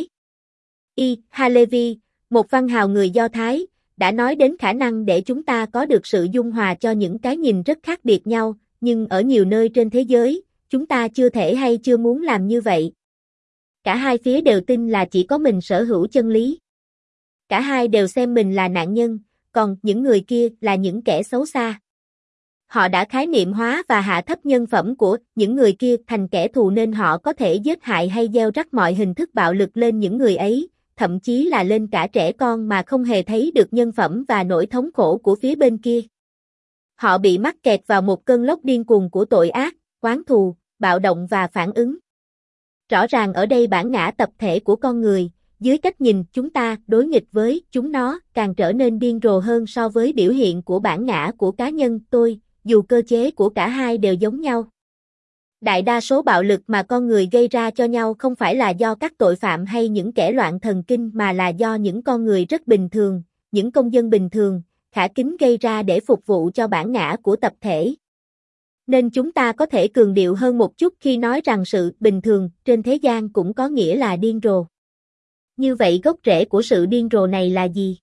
Y. Halevi, một văn hào người Do Thái, đã nói đến khả năng để chúng ta có được sự dung hòa cho những cái nhìn rất khác biệt nhau, nhưng ở nhiều nơi trên thế giới, chúng ta chưa thể hay chưa muốn làm như vậy. Cả hai phía đều tin là chỉ có mình sở hữu chân lý. Cả hai đều xem mình là nạn nhân, còn những người kia là những kẻ xấu xa. Họ đã khái niệm hóa và hạ thấp nhân phẩm của những người kia thành kẻ thù nên họ có thể giết hại hay gieo rắc mọi hình thức bạo lực lên những người ấy, thậm chí là lên cả trẻ con mà không hề thấy được nhân phẩm và nỗi thống khổ của phía bên kia. Họ bị mắc kẹt vào một cơn lốc điên cuồng của tội ác, oán thù, bạo động và phản ứng. Rõ ràng ở đây bản ngã tập thể của con người, dưới cách nhìn chúng ta đối nghịch với chúng nó, càng trở nên điên rồ hơn so với biểu hiện của bản ngã của cá nhân tôi, dù cơ chế của cả hai đều giống nhau. Đại đa số bạo lực mà con người gây ra cho nhau không phải là do các tội phạm hay những kẻ loạn thần kinh mà là do những con người rất bình thường, những công dân bình thường, khả kính gây ra để phục vụ cho bản ngã của tập thể. Nên chúng ta có thể cường điệu hơn một chút khi nói rằng sự bình thường trên thế gian cũng có nghĩa là điên rồ. Như vậy gốc rễ của sự điên rồ này là gì?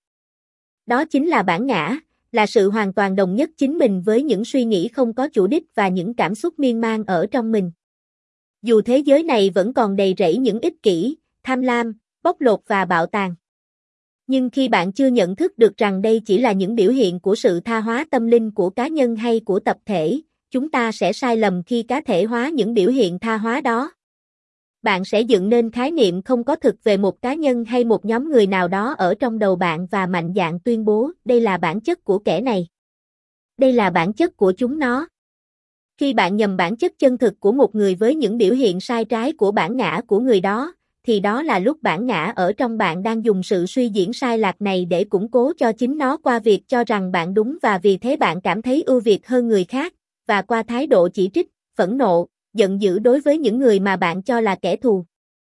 Đó chính là bản ngã, là sự hoàn toàn đồng nhất chính mình với những suy nghĩ không có chủ đích và những cảm xúc miên man ở trong mình. Dù thế giới này vẫn còn đầy rẫy những ích kỷ, tham lam, bóc lột và bạo tàn. Nhưng khi bạn chưa nhận thức được rằng đây chỉ là những biểu hiện của sự tha hóa tâm linh của cá nhân hay của tập thể, chúng ta sẽ sai lầm khi cá thể hóa những biểu hiện tha hóa đó. Bạn sẽ dựng nên khái niệm không có thực về một cá nhân hay một nhóm người nào đó ở trong đầu bạn và mạnh dạn tuyên bố đây là bản chất của kẻ này. Đây là bản chất của chúng nó. Khi bạn nhầm bản chất chân thực của một người với những biểu hiện sai trái của bản ngã của người đó, thì đó là lúc bản ngã ở trong bạn đang dùng sự suy diễn sai lạc này để củng cố cho chính nó qua việc cho rằng bạn đúng và vì thế bạn cảm thấy ưu việt hơn người khác, và qua thái độ chỉ trích, phẫn nộ, giận dữ đối với những người mà bạn cho là kẻ thù.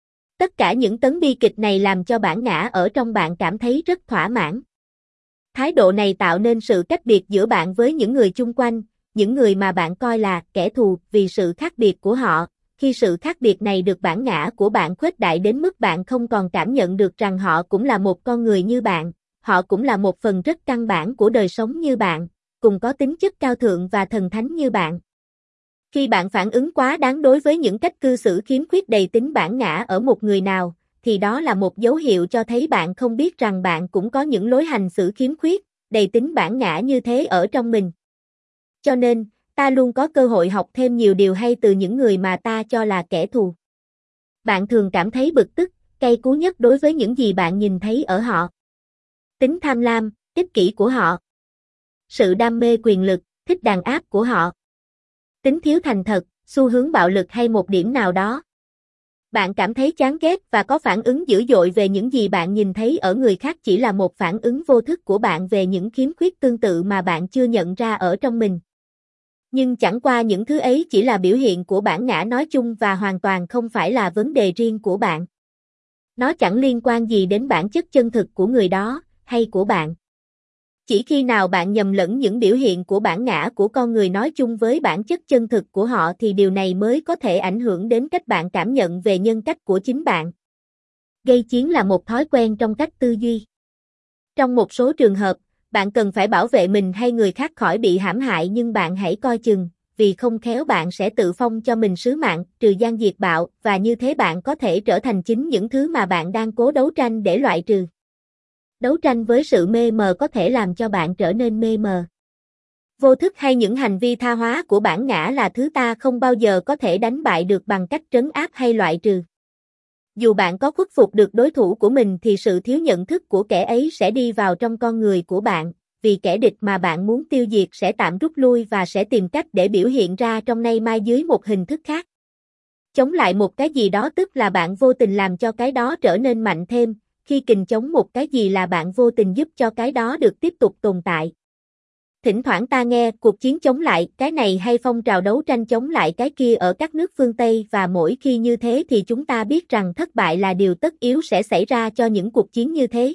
Tất cả những tấn bi kịch này làm cho bản ngã ở trong bạn cảm thấy rất thỏa mãn. Thái độ này tạo nên sự cách biệt giữa bạn với những người chung quanh, những người mà bạn coi là kẻ thù vì sự khác biệt của họ. Khi sự khác biệt này được bản ngã của bạn khuếch đại đến mức bạn không còn cảm nhận được rằng họ cũng là một con người như bạn, họ cũng là một phần rất căn bản của đời sống như bạn, cùng có tính chất cao thượng và thần thánh như bạn. Khi bạn phản ứng quá đáng đối với những cách cư xử khiếm khuyết đầy tính bản ngã ở một người nào, thì đó là một dấu hiệu cho thấy bạn không biết rằng bạn cũng có những lối hành xử khiếm khuyết, đầy tính bản ngã như thế ở trong mình. Cho nên, ta luôn có cơ hội học thêm nhiều điều hay từ những người mà ta cho là kẻ thù. Bạn thường cảm thấy bực tức, cay cú nhất đối với những gì bạn nhìn thấy ở họ. Tính tham lam, ích kỷ của họ. Sự đam mê quyền lực, thích đàn áp của họ. Tính thiếu thành thật, xu hướng bạo lực hay một điểm nào đó. Bạn cảm thấy chán ghét và có phản ứng dữ dội về những gì bạn nhìn thấy ở người khác chỉ là một phản ứng vô thức của bạn về những khiếm khuyết tương tự mà bạn chưa nhận ra ở trong mình. Nhưng chẳng qua những thứ ấy chỉ là biểu hiện của bản ngã nói chung và hoàn toàn không phải là vấn đề riêng của bạn. Nó chẳng liên quan gì đến bản chất chân thực của người đó, hay của bạn. Chỉ khi nào bạn nhầm lẫn những biểu hiện của bản ngã của con người nói chung với bản chất chân thực của họ thì điều này mới có thể ảnh hưởng đến cách bạn cảm nhận về nhân cách của chính bạn. Gây chiến là một thói quen trong cách tư duy. Trong một số trường hợp, bạn cần phải bảo vệ mình hay người khác khỏi bị hãm hại, nhưng bạn hãy coi chừng, vì không khéo bạn sẽ tự phong cho mình sứ mạng, trừ gian diệt bạo, và như thế bạn có thể trở thành chính những thứ mà bạn đang cố đấu tranh để loại trừ. Đấu tranh với sự mê mờ có thể làm cho bạn trở nên mê mờ. Vô thức hay những hành vi tha hóa của bản ngã là thứ ta không bao giờ có thể đánh bại được bằng cách trấn áp hay loại trừ. Dù bạn có khuất phục được đối thủ của mình thì sự thiếu nhận thức của kẻ ấy sẽ đi vào trong con người của bạn, vì kẻ địch mà bạn muốn tiêu diệt sẽ tạm rút lui và sẽ tìm cách để biểu hiện ra trong nay mai dưới một hình thức khác. Chống lại một cái gì đó tức là bạn vô tình làm cho cái đó trở nên mạnh thêm, khi kình chống một cái gì là bạn vô tình giúp cho cái đó được tiếp tục tồn tại. Thỉnh thoảng ta nghe cuộc chiến chống lại cái này hay phong trào đấu tranh chống lại cái kia ở các nước phương Tây, và mỗi khi như thế thì chúng ta biết rằng thất bại là điều tất yếu sẽ xảy ra cho những cuộc chiến như thế.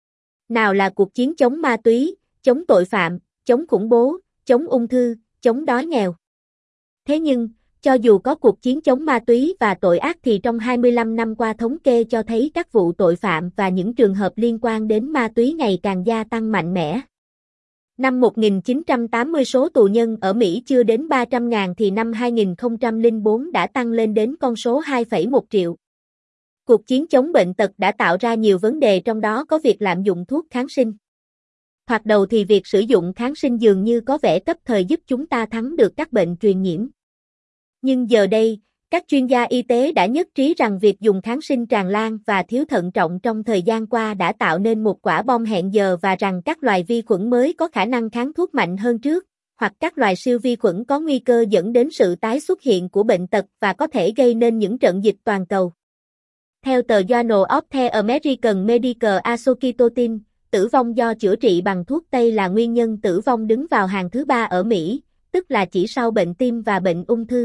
Nào là cuộc chiến chống ma túy, chống tội phạm, chống khủng bố, chống ung thư, chống đói nghèo. Thế nhưng, cho dù có cuộc chiến chống ma túy và tội ác thì trong hai mươi lăm năm qua thống kê cho thấy các vụ tội phạm và những trường hợp liên quan đến ma túy ngày càng gia tăng mạnh mẽ. Năm một nghìn chín trăm tám mươi số tù nhân ở Mỹ chưa đến ba trăm ngàn thì năm hai nghìn không trăm lẻ bốn đã tăng lên đến con số hai phẩy một triệu. Cuộc chiến chống bệnh tật đã tạo ra nhiều vấn đề, trong đó có việc lạm dụng thuốc kháng sinh. Thoạt đầu thì việc sử dụng kháng sinh dường như có vẻ cấp thời giúp chúng ta thắng được các bệnh truyền nhiễm. Nhưng giờ đây, các chuyên gia y tế đã nhất trí rằng việc dùng kháng sinh tràn lan và thiếu thận trọng trong thời gian qua đã tạo nên một quả bom hẹn giờ, và rằng các loài vi khuẩn mới có khả năng kháng thuốc mạnh hơn trước, hoặc các loài siêu vi khuẩn có nguy cơ dẫn đến sự tái xuất hiện của bệnh tật và có thể gây nên những trận dịch toàn cầu. Theo tờ Journal of the American Medical Association, tử vong do chữa trị bằng thuốc Tây là nguyên nhân tử vong đứng vào hàng thứ ba ở Mỹ, tức là chỉ sau bệnh tim và bệnh ung thư.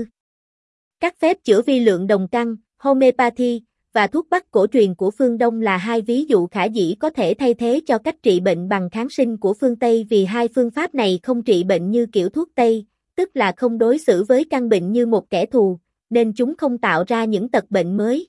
Các phép chữa vi lượng đồng căn, homeopathy, và thuốc bắc cổ truyền của phương Đông là hai ví dụ khả dĩ có thể thay thế cho cách trị bệnh bằng kháng sinh của phương Tây, vì hai phương pháp này không trị bệnh như kiểu thuốc Tây, tức là không đối xử với căn bệnh như một kẻ thù, nên chúng không tạo ra những tật bệnh mới.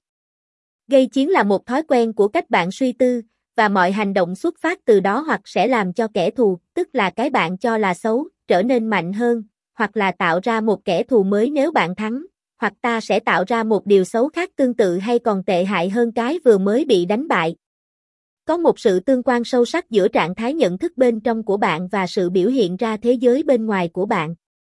Gây chiến là một thói quen của cách bạn suy tư, và mọi hành động xuất phát từ đó hoặc sẽ làm cho kẻ thù, tức là cái bạn cho là xấu, trở nên mạnh hơn, hoặc là tạo ra một kẻ thù mới nếu bạn thắng, hoặc ta sẽ tạo ra một điều xấu khác tương tự hay còn tệ hại hơn cái vừa mới bị đánh bại. Có một sự tương quan sâu sắc giữa trạng thái nhận thức bên trong của bạn và sự biểu hiện ra thế giới bên ngoài của bạn.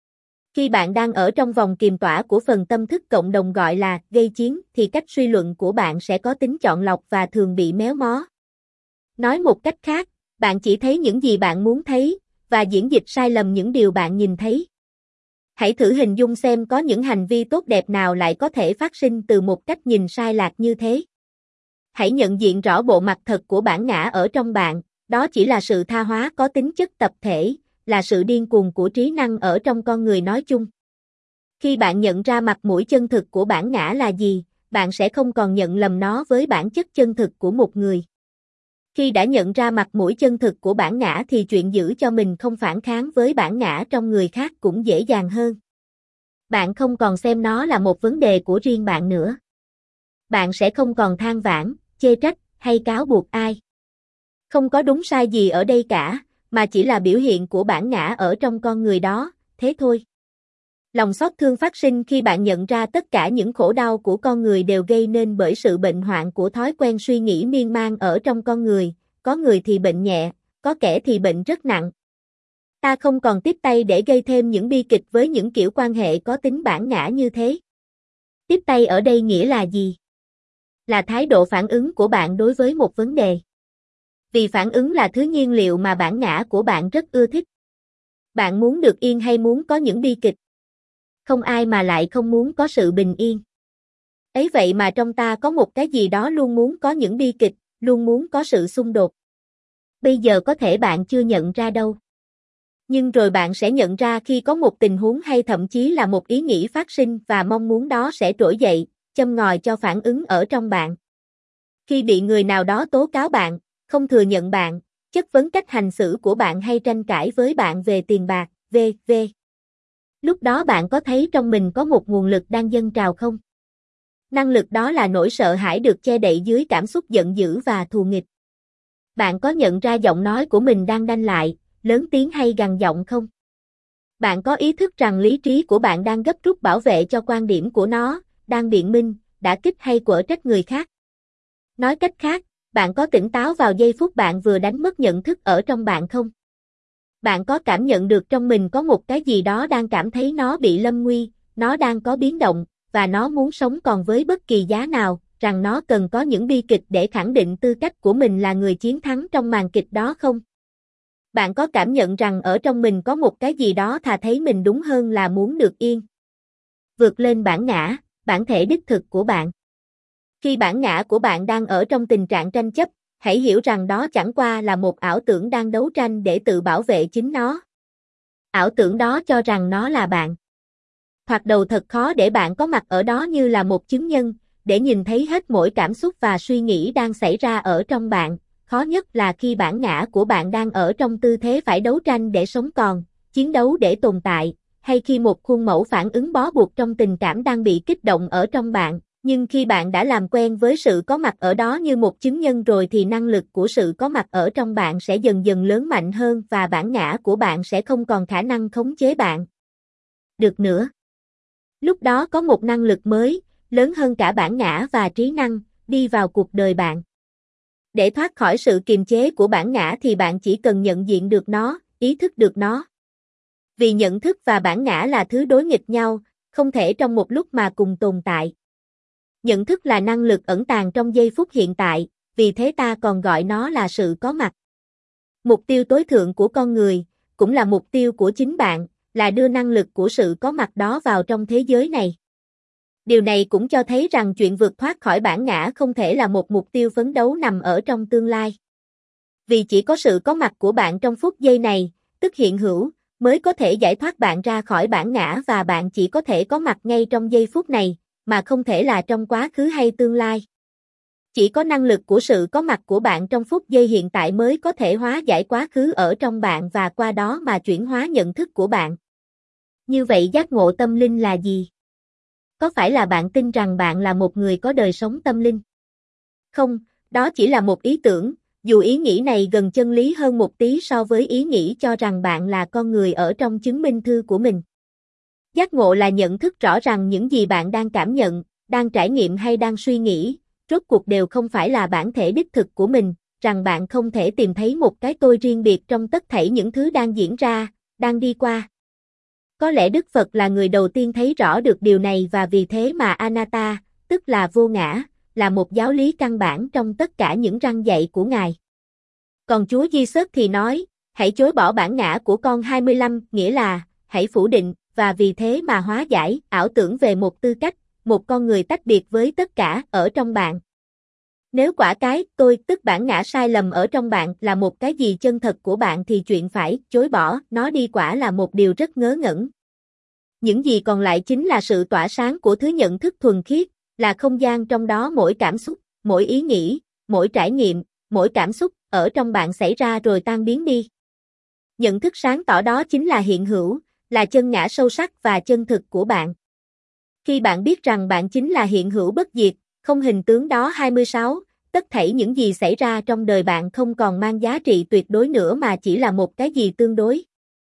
Khi bạn đang ở trong vòng kiềm tỏa của phần tâm thức cộng đồng gọi là gây chiến thì cách suy luận của bạn sẽ có tính chọn lọc và thường bị méo mó. Nói một cách khác, bạn chỉ thấy những gì bạn muốn thấy, và diễn dịch sai lầm những điều bạn nhìn thấy. Hãy thử hình dung xem có những hành vi tốt đẹp nào lại có thể phát sinh từ một cách nhìn sai lạc như thế. Hãy nhận diện rõ bộ mặt thật của bản ngã ở trong bạn, đó chỉ là sự tha hóa có tính chất tập thể, là sự điên cuồng của trí năng ở trong con người nói chung. Khi bạn nhận ra mặt mũi chân thực của bản ngã là gì, bạn sẽ không còn nhận lầm nó với bản chất chân thực của một người. Khi đã nhận ra mặt mũi chân thực của bản ngã thì chuyện giữ cho mình không phản kháng với bản ngã trong người khác cũng dễ dàng hơn. Bạn không còn xem nó là một vấn đề của riêng bạn nữa. Bạn sẽ không còn than vãn, chê trách hay cáo buộc ai. Không có đúng sai gì ở đây cả, mà chỉ là biểu hiện của bản ngã ở trong con người đó, thế thôi. Lòng xót thương phát sinh khi bạn nhận ra tất cả những khổ đau của con người đều gây nên bởi sự bệnh hoạn của thói quen suy nghĩ miên man ở trong con người, có người thì bệnh nhẹ, có kẻ thì bệnh rất nặng. Ta không còn tiếp tay để gây thêm những bi kịch với những kiểu quan hệ có tính bản ngã như thế. Tiếp tay ở đây nghĩa là gì? Là thái độ phản ứng của bạn đối với một vấn đề. Vì phản ứng là thứ nhiên liệu mà bản ngã của bạn rất ưa thích. Bạn muốn được yên hay muốn có những bi kịch? Không ai mà lại không muốn có sự bình yên. Ấy vậy mà trong ta có một cái gì đó luôn muốn có những bi kịch, luôn muốn có sự xung đột. Bây giờ có thể bạn chưa nhận ra đâu. Nhưng rồi bạn sẽ nhận ra khi có một tình huống hay thậm chí là một ý nghĩ phát sinh và mong muốn đó sẽ trỗi dậy, châm ngòi cho phản ứng ở trong bạn. Khi bị người nào đó tố cáo bạn, không thừa nhận bạn, chất vấn cách hành xử của bạn hay tranh cãi với bạn về tiền bạc, vân vân. Lúc đó bạn có thấy trong mình có một nguồn lực đang dâng trào không? Năng lực đó là nỗi sợ hãi được che đậy dưới cảm xúc giận dữ và thù nghịch. Bạn có nhận ra giọng nói của mình đang đanh lại, lớn tiếng hay gằn giọng không? Bạn có ý thức rằng lý trí của bạn đang gấp rút bảo vệ cho quan điểm của nó, đang biện minh, đả kích hay quở trách người khác? Nói cách khác, bạn có tỉnh táo vào giây phút bạn vừa đánh mất nhận thức ở trong bạn không? Bạn có cảm nhận được trong mình có một cái gì đó đang cảm thấy nó bị lâm nguy, nó đang có biến động, và nó muốn sống còn với bất kỳ giá nào, rằng nó cần có những bi kịch để khẳng định tư cách của mình là người chiến thắng trong màn kịch đó không? Bạn có cảm nhận rằng ở trong mình có một cái gì đó thà thấy mình đúng hơn là muốn được yên? Vượt lên bản ngã, bản thể đích thực của bạn. Khi bản ngã của bạn đang ở trong tình trạng tranh chấp, hãy hiểu rằng đó chẳng qua là một ảo tưởng đang đấu tranh để tự bảo vệ chính nó. Ảo tưởng đó cho rằng nó là bạn. Thoạt đầu thật khó để bạn có mặt ở đó như là một chứng nhân, để nhìn thấy hết mỗi cảm xúc và suy nghĩ đang xảy ra ở trong bạn. Khó nhất là khi bản ngã của bạn đang ở trong tư thế phải đấu tranh để sống còn, chiến đấu để tồn tại, hay khi một khuôn mẫu phản ứng bó buộc trong tình cảm đang bị kích động ở trong bạn. Nhưng khi bạn đã làm quen với sự có mặt ở đó như một chứng nhân rồi thì năng lực của sự có mặt ở trong bạn sẽ dần dần lớn mạnh hơn và bản ngã của bạn sẽ không còn khả năng khống chế bạn được nữa. Lúc đó có một năng lực mới, lớn hơn cả bản ngã và trí năng, đi vào cuộc đời bạn. Để thoát khỏi sự kiềm chế của bản ngã thì bạn chỉ cần nhận diện được nó, ý thức được nó. Vì nhận thức và bản ngã là thứ đối nghịch nhau, không thể trong một lúc mà cùng tồn tại. Nhận thức là năng lực ẩn tàng trong giây phút hiện tại, vì thế ta còn gọi nó là sự có mặt. Mục tiêu tối thượng của con người, cũng là mục tiêu của chính bạn, là đưa năng lực của sự có mặt đó vào trong thế giới này. Điều này cũng cho thấy rằng chuyện vượt thoát khỏi bản ngã không thể là một mục tiêu phấn đấu nằm ở trong tương lai. Vì chỉ có sự có mặt của bạn trong phút giây này, tức hiện hữu, mới có thể giải thoát bạn ra khỏi bản ngã và bạn chỉ có thể có mặt ngay trong giây phút này, mà không thể là trong quá khứ hay tương lai. Chỉ có năng lực của sự có mặt của bạn trong phút giây hiện tại mới có thể hóa giải quá khứ ở trong bạn và qua đó mà chuyển hóa nhận thức của bạn. Như vậy giác ngộ tâm linh là gì? Có phải là bạn tin rằng bạn là một người có đời sống tâm linh? Không, đó chỉ là một ý tưởng, dù ý nghĩ này gần chân lý hơn một tí so với ý nghĩ cho rằng bạn là con người ở trong chứng minh thư của mình. Giác ngộ là nhận thức rõ rằng những gì bạn đang cảm nhận, đang trải nghiệm hay đang suy nghĩ, rốt cuộc đều không phải là bản thể đích thực của mình, rằng bạn không thể tìm thấy một cái tôi riêng biệt trong tất thảy những thứ đang diễn ra, đang đi qua. Có lẽ Đức Phật là người đầu tiên thấy rõ được điều này và vì thế mà Anatta, tức là vô ngã, là một giáo lý căn bản trong tất cả những răn dạy của Ngài. Còn Chúa Giêsu thì nói, hãy chối bỏ bản ngã của con hai mươi lăm, nghĩa là, hãy phủ định, và vì thế mà hóa giải, ảo tưởng về một tư cách, một con người tách biệt với tất cả ở trong bạn. Nếu quả cái tôi tức bản ngã sai lầm ở trong bạn là một cái gì chân thật của bạn thì chuyện phải chối bỏ nó đi quả là một điều rất ngớ ngẩn. Những gì còn lại chính là sự tỏa sáng của thứ nhận thức thuần khiết, là không gian trong đó mỗi cảm xúc, mỗi ý nghĩ, mỗi trải nghiệm, mỗi cảm xúc ở trong bạn xảy ra rồi tan biến đi. Nhận thức sáng tỏ đó chính là hiện hữu, là chân ngã sâu sắc và chân thực của bạn. Khi bạn biết rằng bạn chính là hiện hữu bất diệt, không hình tướng đó hai mươi sáu, tất thảy những gì xảy ra trong đời bạn không còn mang giá trị tuyệt đối nữa mà chỉ là một cái gì tương đối.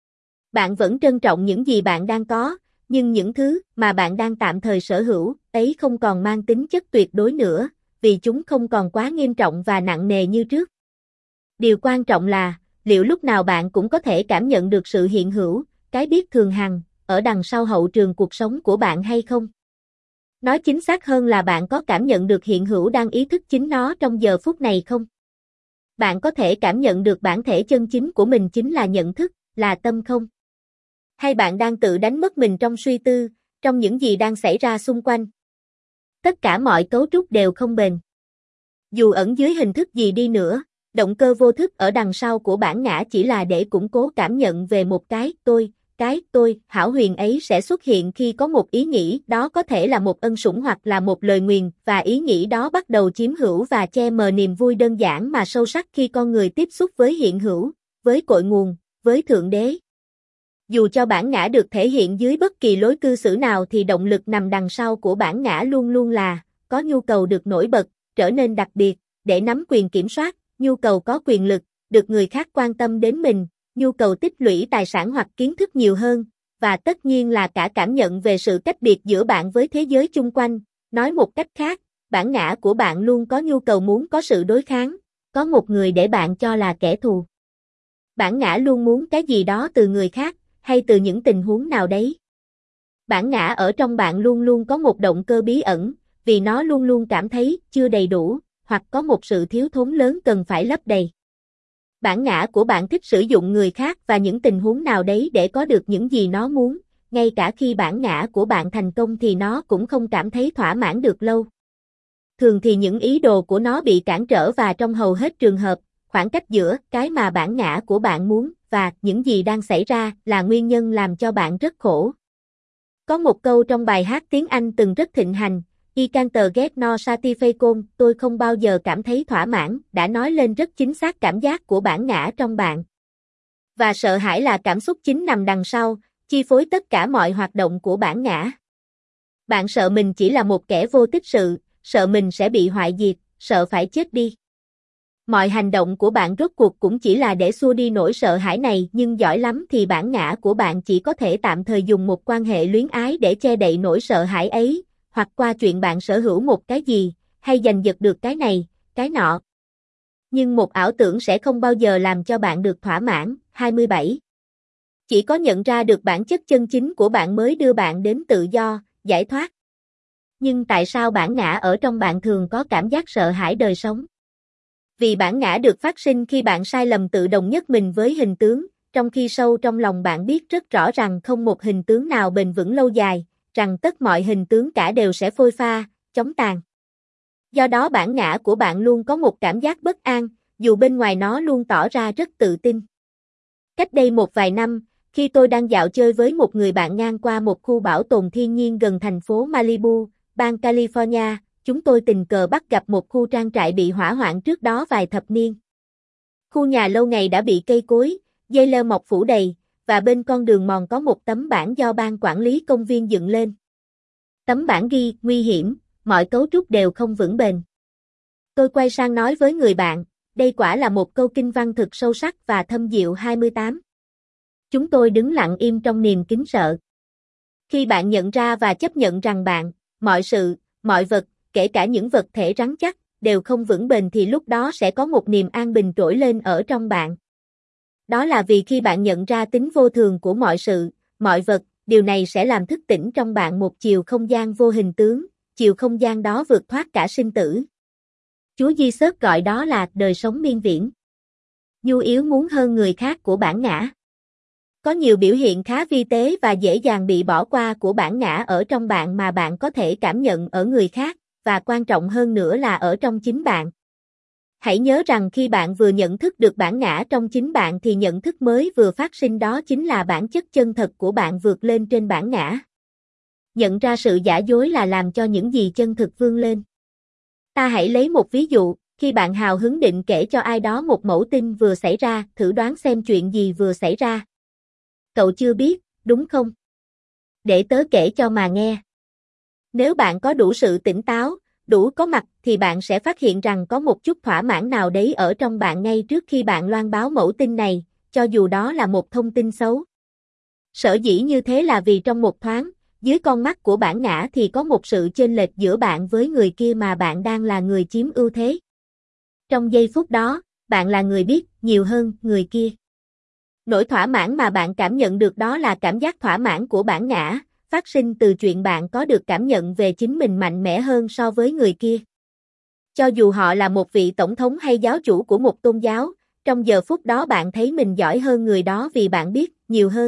Bạn vẫn trân trọng những gì bạn đang có, nhưng những thứ mà bạn đang tạm thời sở hữu ấy không còn mang tính chất tuyệt đối nữa, vì chúng không còn quá nghiêm trọng và nặng nề như trước. Điều quan trọng là, liệu lúc nào bạn cũng có thể cảm nhận được sự hiện hữu, cái biết thường hằng, ở đằng sau hậu trường cuộc sống của bạn hay không? Nói chính xác hơn là bạn có cảm nhận được hiện hữu đang ý thức chính nó trong giờ phút này không? Bạn có thể cảm nhận được bản thể chân chính của mình chính là nhận thức, là tâm không? Hay bạn đang tự đánh mất mình trong suy tư, trong những gì đang xảy ra xung quanh? Tất cả mọi cấu trúc đều không bền. Dù ẩn dưới hình thức gì đi nữa, Động cơ vô thức ở đằng sau của bản ngã chỉ là để củng cố cảm nhận về một cái tôi, cái tôi hão huyền ấy sẽ xuất hiện khi có một ý nghĩ, đó có thể là một ân sủng hoặc là một lời nguyền, và ý nghĩ đó bắt đầu chiếm hữu và che mờ niềm vui đơn giản mà sâu sắc khi con người tiếp xúc với hiện hữu, với cội nguồn, với Thượng Đế. Dù cho bản ngã được thể hiện dưới bất kỳ lối cư xử nào thì động lực nằm đằng sau của bản ngã luôn luôn là có nhu cầu được nổi bật, trở nên đặc biệt, để nắm quyền kiểm soát, nhu cầu có quyền lực, được người khác quan tâm đến mình, nhu cầu tích lũy tài sản hoặc kiến thức nhiều hơn, và tất nhiên là cả cảm nhận về sự cách biệt giữa bạn với thế giới chung quanh. Nói một cách khác, bản ngã của bạn luôn có nhu cầu muốn có sự đối kháng, có một người để bạn cho là kẻ thù. Bản ngã luôn muốn cái gì đó từ người khác, hay từ những tình huống nào đấy. Bản ngã ở trong bạn luôn luôn có một động cơ bí ẩn, vì nó luôn luôn cảm thấy chưa đầy đủ, hoặc có một sự thiếu thốn lớn cần phải lấp đầy. Bản ngã của bạn thích sử dụng người khác và những tình huống nào đấy để có được những gì nó muốn, ngay cả khi bản ngã của bạn thành công thì nó cũng không cảm thấy thỏa mãn được lâu. Thường thì những ý đồ của nó bị cản trở và trong hầu hết trường hợp, khoảng cách giữa cái mà bản ngã của bạn muốn và những gì đang xảy ra là nguyên nhân làm cho bạn rất khổ. Có một câu trong bài hát tiếng Anh từng rất thịnh hành, I can't get no satisfaction, tôi không bao giờ cảm thấy thỏa mãn, đã nói lên rất chính xác cảm giác của bản ngã trong bạn. Và sợ hãi là cảm xúc chính nằm đằng sau, chi phối tất cả mọi hoạt động của bản ngã. Bạn sợ mình chỉ là một kẻ vô tích sự, sợ mình sẽ bị hoại diệt, sợ phải chết đi. Mọi hành động của bạn rốt cuộc cũng chỉ là để xua đi nỗi sợ hãi này, nhưng giỏi lắm thì bản ngã của bạn chỉ có thể tạm thời dùng một quan hệ luyến ái để che đậy nỗi sợ hãi ấy, hoặc qua chuyện bạn sở hữu một cái gì, hay giành giật được cái này, cái nọ. Nhưng một ảo tưởng sẽ không bao giờ làm cho bạn được thỏa mãn. hai mươi bảy. Chỉ có nhận ra được bản chất chân chính của bạn mới đưa bạn đến tự do, giải thoát. Nhưng tại sao bản ngã ở trong bạn thường có cảm giác sợ hãi đời sống? Vì bản ngã được phát sinh khi bạn sai lầm tự đồng nhất mình với hình tướng, trong khi sâu trong lòng bạn biết rất rõ rằng không một hình tướng nào bền vững lâu dài, rằng tất mọi hình tướng cả đều sẽ phôi pha, chóng tàn. Do đó bản ngã của bạn luôn có một cảm giác bất an, dù bên ngoài nó luôn tỏ ra rất tự tin. Cách đây một vài năm, khi tôi đang dạo chơi với một người bạn ngang qua một khu bảo tồn thiên nhiên gần thành phố Malibu, bang California, chúng tôi tình cờ bắt gặp một khu trang trại bị hỏa hoạn trước đó vài thập niên. Khu nhà lâu ngày đã bị cây cối, dây leo mọc phủ đầy, và bên con đường mòn có một tấm bảng do ban quản lý công viên dựng lên. Tấm bảng ghi, nguy hiểm, mọi cấu trúc đều không vững bền. Tôi quay sang nói với người bạn, đây quả là một câu kinh văn thực sâu sắc và thâm diệu. hai mươi tám. Chúng tôi đứng lặng im trong niềm kính sợ. Khi bạn nhận ra và chấp nhận rằng bạn, mọi sự, mọi vật, kể cả những vật thể rắn chắc, đều không vững bền thì lúc đó sẽ có một niềm an bình trỗi lên ở trong bạn. Đó là vì khi bạn nhận ra tính vô thường của mọi sự, mọi vật, điều này sẽ làm thức tỉnh trong bạn một chiều không gian vô hình tướng, chiều không gian đó vượt thoát cả sinh tử. Chúa Giêsu gọi đó là đời sống miên viễn. Nhu yếu muốn hơn người khác của bản ngã. Có nhiều biểu hiện khá vi tế và dễ dàng bị bỏ qua của bản ngã ở trong bạn mà bạn có thể cảm nhận ở người khác, và quan trọng hơn nữa là ở trong chính bạn. Hãy nhớ rằng khi bạn vừa nhận thức được bản ngã trong chính bạn thì nhận thức mới vừa phát sinh đó chính là bản chất chân thật của bạn vượt lên trên bản ngã. Nhận ra sự giả dối là làm cho những gì chân thực vươn lên. Ta hãy lấy một ví dụ, khi bạn hào hứng định kể cho ai đó một mẩu tin vừa xảy ra, thử đoán xem chuyện gì vừa xảy ra. Cậu chưa biết, đúng không? Để tớ kể cho mà nghe. Nếu bạn có đủ sự tỉnh táo, đủ có mặt thì bạn sẽ phát hiện rằng có một chút thỏa mãn nào đấy ở trong bạn ngay trước khi bạn loan báo mẩu tin này, cho dù đó là một thông tin xấu. Sở dĩ như thế là vì trong một thoáng, dưới con mắt của bản ngã thì có một sự chênh lệch giữa bạn với người kia mà bạn đang là người chiếm ưu thế. Trong giây phút đó, bạn là người biết nhiều hơn người kia. Nỗi thỏa mãn mà bạn cảm nhận được đó là cảm giác thỏa mãn của bản ngã, phát sinh từ chuyện bạn có được cảm nhận về chính mình mạnh mẽ hơn so với người kia. Cho dù họ là một vị tổng thống hay giáo chủ của một tôn giáo, trong giờ phút đó bạn thấy mình giỏi hơn người đó vì bạn biết nhiều hơn.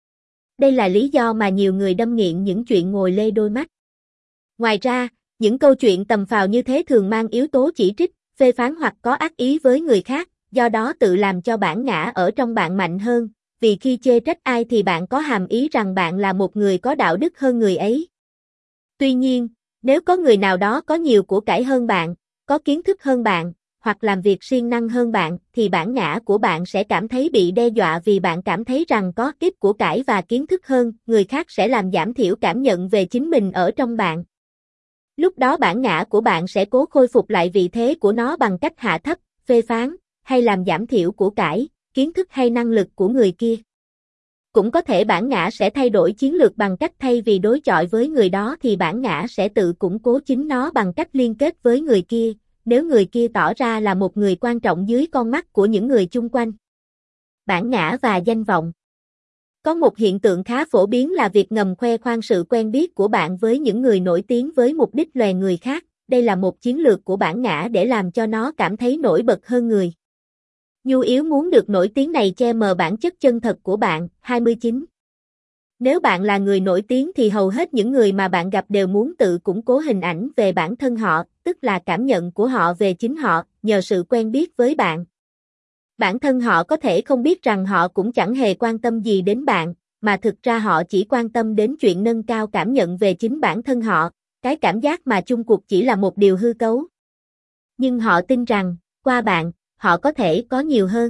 Đây là lý do mà nhiều người đâm nghiện những chuyện ngồi lê đôi mắt. Ngoài ra, những câu chuyện tầm phào như thế thường mang yếu tố chỉ trích, phê phán hoặc có ác ý với người khác, do đó tự làm cho bản ngã ở trong bạn mạnh hơn, vì khi chê trách ai thì bạn có hàm ý rằng bạn là một người có đạo đức hơn người ấy. Tuy nhiên, nếu có người nào đó có nhiều của cải hơn bạn, có kiến thức hơn bạn, hoặc làm việc siêng năng hơn bạn, thì bản ngã của bạn sẽ cảm thấy bị đe dọa vì bạn cảm thấy rằng có ít của cải và kiến thức hơn, người khác sẽ làm giảm thiểu cảm nhận về chính mình ở trong bạn. Lúc đó bản ngã của bạn sẽ cố khôi phục lại vị thế của nó bằng cách hạ thấp, phê phán, hay làm giảm thiểu của cải, kiến thức hay năng lực của người kia. Cũng có thể bản ngã sẽ thay đổi chiến lược bằng cách thay vì đối chọi với người đó thì bản ngã sẽ tự củng cố chính nó bằng cách liên kết với người kia, nếu người kia tỏ ra là một người quan trọng dưới con mắt của những người chung quanh. Bản ngã và danh vọng. Có một hiện tượng khá phổ biến là việc ngầm khoe khoang sự quen biết của bạn với những người nổi tiếng với mục đích lòe người khác, đây là một chiến lược của bản ngã để làm cho nó cảm thấy nổi bật hơn người. Nhu yếu muốn được nổi tiếng này che mờ bản chất chân thật của bạn. hai mươi chín. Nếu bạn là người nổi tiếng thì hầu hết những người mà bạn gặp đều muốn tự củng cố hình ảnh về bản thân họ, tức là cảm nhận của họ về chính họ, nhờ sự quen biết với bạn. Bản thân họ có thể không biết rằng họ cũng chẳng hề quan tâm gì đến bạn, mà thực ra họ chỉ quan tâm đến chuyện nâng cao cảm nhận về chính bản thân họ, cái cảm giác mà chung cuộc chỉ là một điều hư cấu. Nhưng họ tin rằng, qua bạn, họ có thể có nhiều hơn.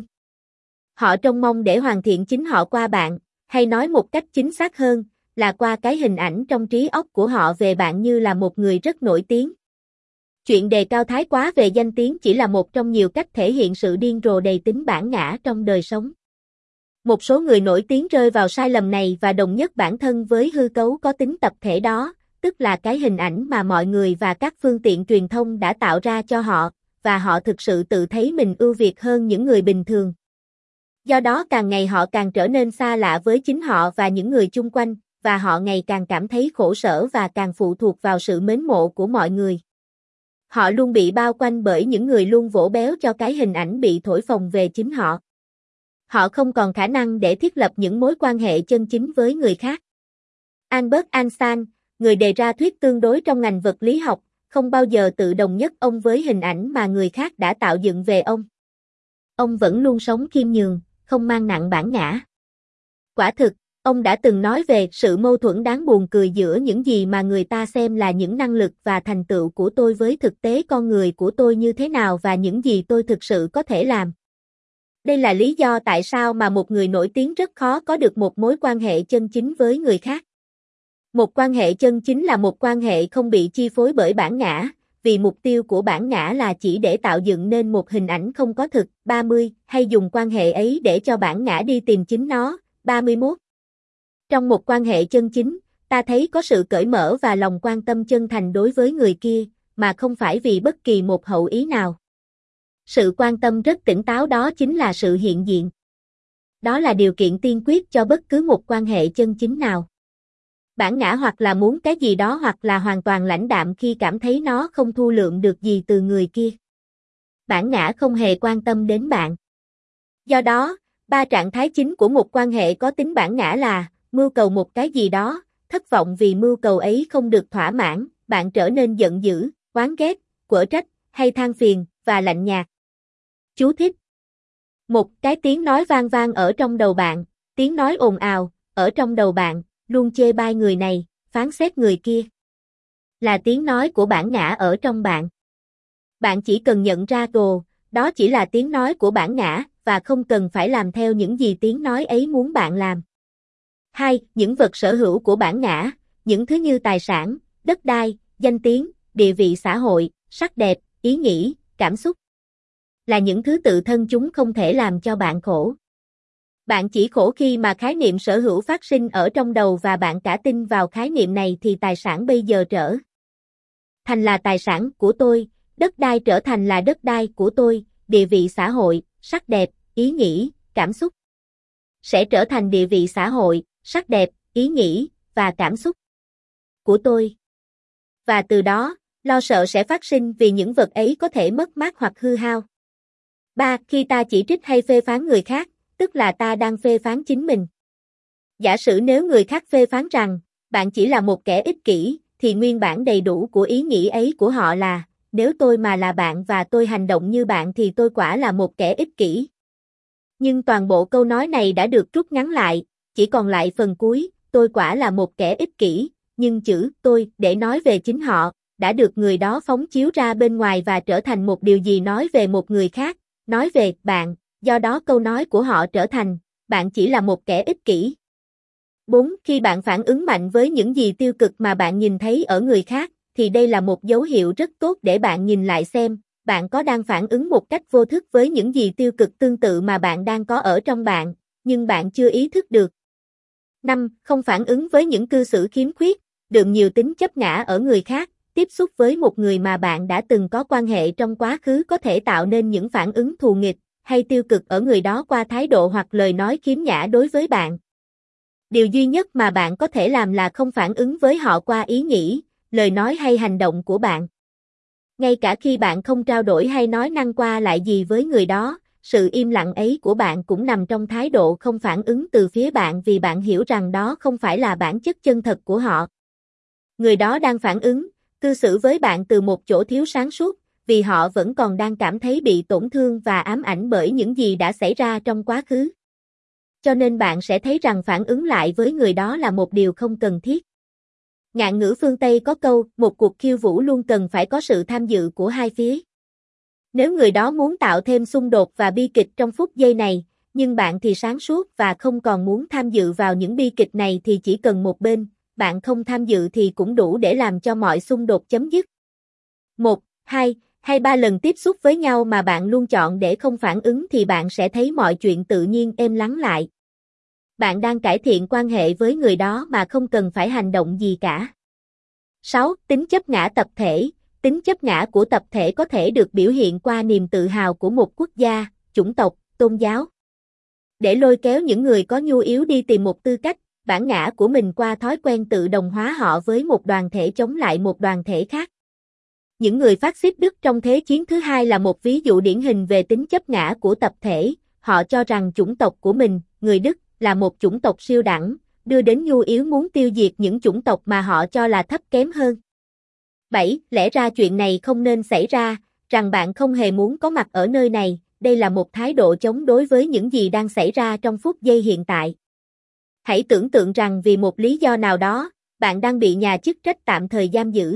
Họ trông mong để hoàn thiện chính họ qua bạn, hay nói một cách chính xác hơn, là qua cái hình ảnh trong trí óc của họ về bạn như là một người rất nổi tiếng. Chuyện đề cao thái quá về danh tiếng chỉ là một trong nhiều cách thể hiện sự điên rồ đầy tính bản ngã trong đời sống. Một số người nổi tiếng rơi vào sai lầm này và đồng nhất bản thân với hư cấu có tính tập thể đó, tức là cái hình ảnh mà mọi người và các phương tiện truyền thông đã tạo ra cho họ, và họ thực sự tự thấy mình ưu việt hơn những người bình thường. Do đó càng ngày họ càng trở nên xa lạ với chính họ và những người chung quanh, và họ ngày càng cảm thấy khổ sở và càng phụ thuộc vào sự mến mộ của mọi người. Họ luôn bị bao quanh bởi những người luôn vỗ béo cho cái hình ảnh bị thổi phồng về chính họ. Họ không còn khả năng để thiết lập những mối quan hệ chân chính với người khác. Albert Einstein, người đề ra thuyết tương đối trong ngành vật lý học, không bao giờ tự đồng nhất ông với hình ảnh mà người khác đã tạo dựng về ông. Ông vẫn luôn sống khiêm nhường, không mang nặng bản ngã. Quả thực, ông đã từng nói về sự mâu thuẫn đáng buồn cười giữa những gì mà người ta xem là những năng lực và thành tựu của tôi với thực tế con người của tôi như thế nào và những gì tôi thực sự có thể làm. Đây là lý do tại sao mà một người nổi tiếng rất khó có được một mối quan hệ chân chính với người khác. Một quan hệ chân chính là một quan hệ không bị chi phối bởi bản ngã, vì mục tiêu của bản ngã là chỉ để tạo dựng nên một hình ảnh không có thực. ba mươi, hay dùng quan hệ ấy để cho bản ngã đi tìm chính nó. ba mươi mốt. Trong một quan hệ chân chính, ta thấy có sự cởi mở và lòng quan tâm chân thành đối với người kia, mà không phải vì bất kỳ một hậu ý nào. Sự quan tâm rất tỉnh táo đó chính là sự hiện diện. Đó là điều kiện tiên quyết cho bất cứ một quan hệ chân chính nào. Bản ngã hoặc là muốn cái gì đó hoặc là hoàn toàn lãnh đạm khi cảm thấy nó không thu lượm được gì từ người kia. Bản ngã không hề quan tâm đến bạn. Do đó, ba trạng thái chính của một quan hệ có tính bản ngã là mưu cầu một cái gì đó, thất vọng vì mưu cầu ấy không được thỏa mãn, bạn trở nên giận dữ, oán ghét, quở trách, hay than phiền, và lạnh nhạt. Chú thích. Một cái tiếng nói vang vang ở trong đầu bạn, tiếng nói ồn ào, ở trong đầu bạn, luôn chê bai người này, phán xét người kia. Là tiếng nói của bản ngã ở trong bạn. Bạn chỉ cần nhận ra đồ, đó chỉ là tiếng nói của bản ngã, và không cần phải làm theo những gì tiếng nói ấy muốn bạn làm. Hai. Những vật sở hữu của bản ngã, những thứ như tài sản, đất đai, danh tiếng, địa vị xã hội, sắc đẹp, ý nghĩ, cảm xúc. Là những thứ tự thân chúng không thể làm cho bạn khổ. Bạn chỉ khổ khi mà khái niệm sở hữu phát sinh ở trong đầu và bạn cả tin vào khái niệm này thì tài sản bây giờ trở thành là tài sản của tôi, đất đai trở thành là đất đai của tôi, địa vị xã hội, sắc đẹp, ý nghĩ, cảm xúc sẽ trở thành địa vị xã hội, sắc đẹp, ý nghĩ, và cảm xúc của tôi. Và từ đó, lo sợ sẽ phát sinh vì những vật ấy có thể mất mát hoặc hư hao. ba. Khi ta chỉ trích hay phê phán người khác, tức là ta đang phê phán chính mình. Giả sử nếu người khác phê phán rằng, bạn chỉ là một kẻ ích kỷ, thì nguyên bản đầy đủ của ý nghĩ ấy của họ là, nếu tôi mà là bạn và tôi hành động như bạn thì tôi quả là một kẻ ích kỷ. Nhưng toàn bộ câu nói này đã được rút ngắn lại, chỉ còn lại phần cuối, tôi quả là một kẻ ích kỷ, nhưng chữ tôi để nói về chính họ, đã được người đó phóng chiếu ra bên ngoài và trở thành một điều gì nói về một người khác, nói về bạn, do đó câu nói của họ trở thành, bạn chỉ là một kẻ ích kỷ. bốn. Khi bạn phản ứng mạnh với những gì tiêu cực mà bạn nhìn thấy ở người khác, thì đây là một dấu hiệu rất tốt để bạn nhìn lại xem, bạn có đang phản ứng một cách vô thức với những gì tiêu cực tương tự mà bạn đang có ở trong bạn, nhưng bạn chưa ý thức được. năm. Không phản ứng với những cư xử khiếm khuyết, đượm nhiều tính chấp ngã ở người khác, tiếp xúc với một người mà bạn đã từng có quan hệ trong quá khứ có thể tạo nên những phản ứng thù nghịch hay tiêu cực ở người đó qua thái độ hoặc lời nói khiếm nhã đối với bạn. Điều duy nhất mà bạn có thể làm là không phản ứng với họ qua ý nghĩ, lời nói hay hành động của bạn. Ngay cả khi bạn không trao đổi hay nói năng qua lại gì với người đó, sự im lặng ấy của bạn cũng nằm trong thái độ không phản ứng từ phía bạn vì bạn hiểu rằng đó không phải là bản chất chân thật của họ. Người đó đang phản ứng, cư xử với bạn từ một chỗ thiếu sáng suốt, vì họ vẫn còn đang cảm thấy bị tổn thương và ám ảnh bởi những gì đã xảy ra trong quá khứ. Cho nên bạn sẽ thấy rằng phản ứng lại với người đó là một điều không cần thiết. Ngạn ngữ phương Tây có câu, một cuộc khiêu vũ luôn cần phải có sự tham dự của hai phía. Nếu người đó muốn tạo thêm xung đột và bi kịch trong phút giây này, nhưng bạn thì sáng suốt và không còn muốn tham dự vào những bi kịch này thì chỉ cần một bên, bạn không tham dự thì cũng đủ để làm cho mọi xung đột chấm dứt. một, hai, hay ba lần tiếp xúc với nhau mà bạn luôn chọn để không phản ứng thì bạn sẽ thấy mọi chuyện tự nhiên êm lắng lại. Bạn đang cải thiện quan hệ với người đó mà không cần phải hành động gì cả. sáu. Tính chấp ngã tập thể. Tính chấp ngã của tập thể có thể được biểu hiện qua niềm tự hào của một quốc gia, chủng tộc, tôn giáo. Để lôi kéo những người có nhu yếu đi tìm một tư cách, bản ngã của mình qua thói quen tự đồng hóa họ với một đoàn thể chống lại một đoàn thể khác. Những người phát xít Đức trong Thế chiến thứ hai là một ví dụ điển hình về tính chấp ngã của tập thể, họ cho rằng chủng tộc của mình, người Đức, là một chủng tộc siêu đẳng, đưa đến nhu yếu muốn tiêu diệt những chủng tộc mà họ cho là thấp kém hơn. bảy. Lẽ ra chuyện này không nên xảy ra, rằng bạn không hề muốn có mặt ở nơi này, đây là một thái độ chống đối với những gì đang xảy ra trong phút giây hiện tại. Hãy tưởng tượng rằng vì một lý do nào đó, bạn đang bị nhà chức trách tạm thời giam giữ.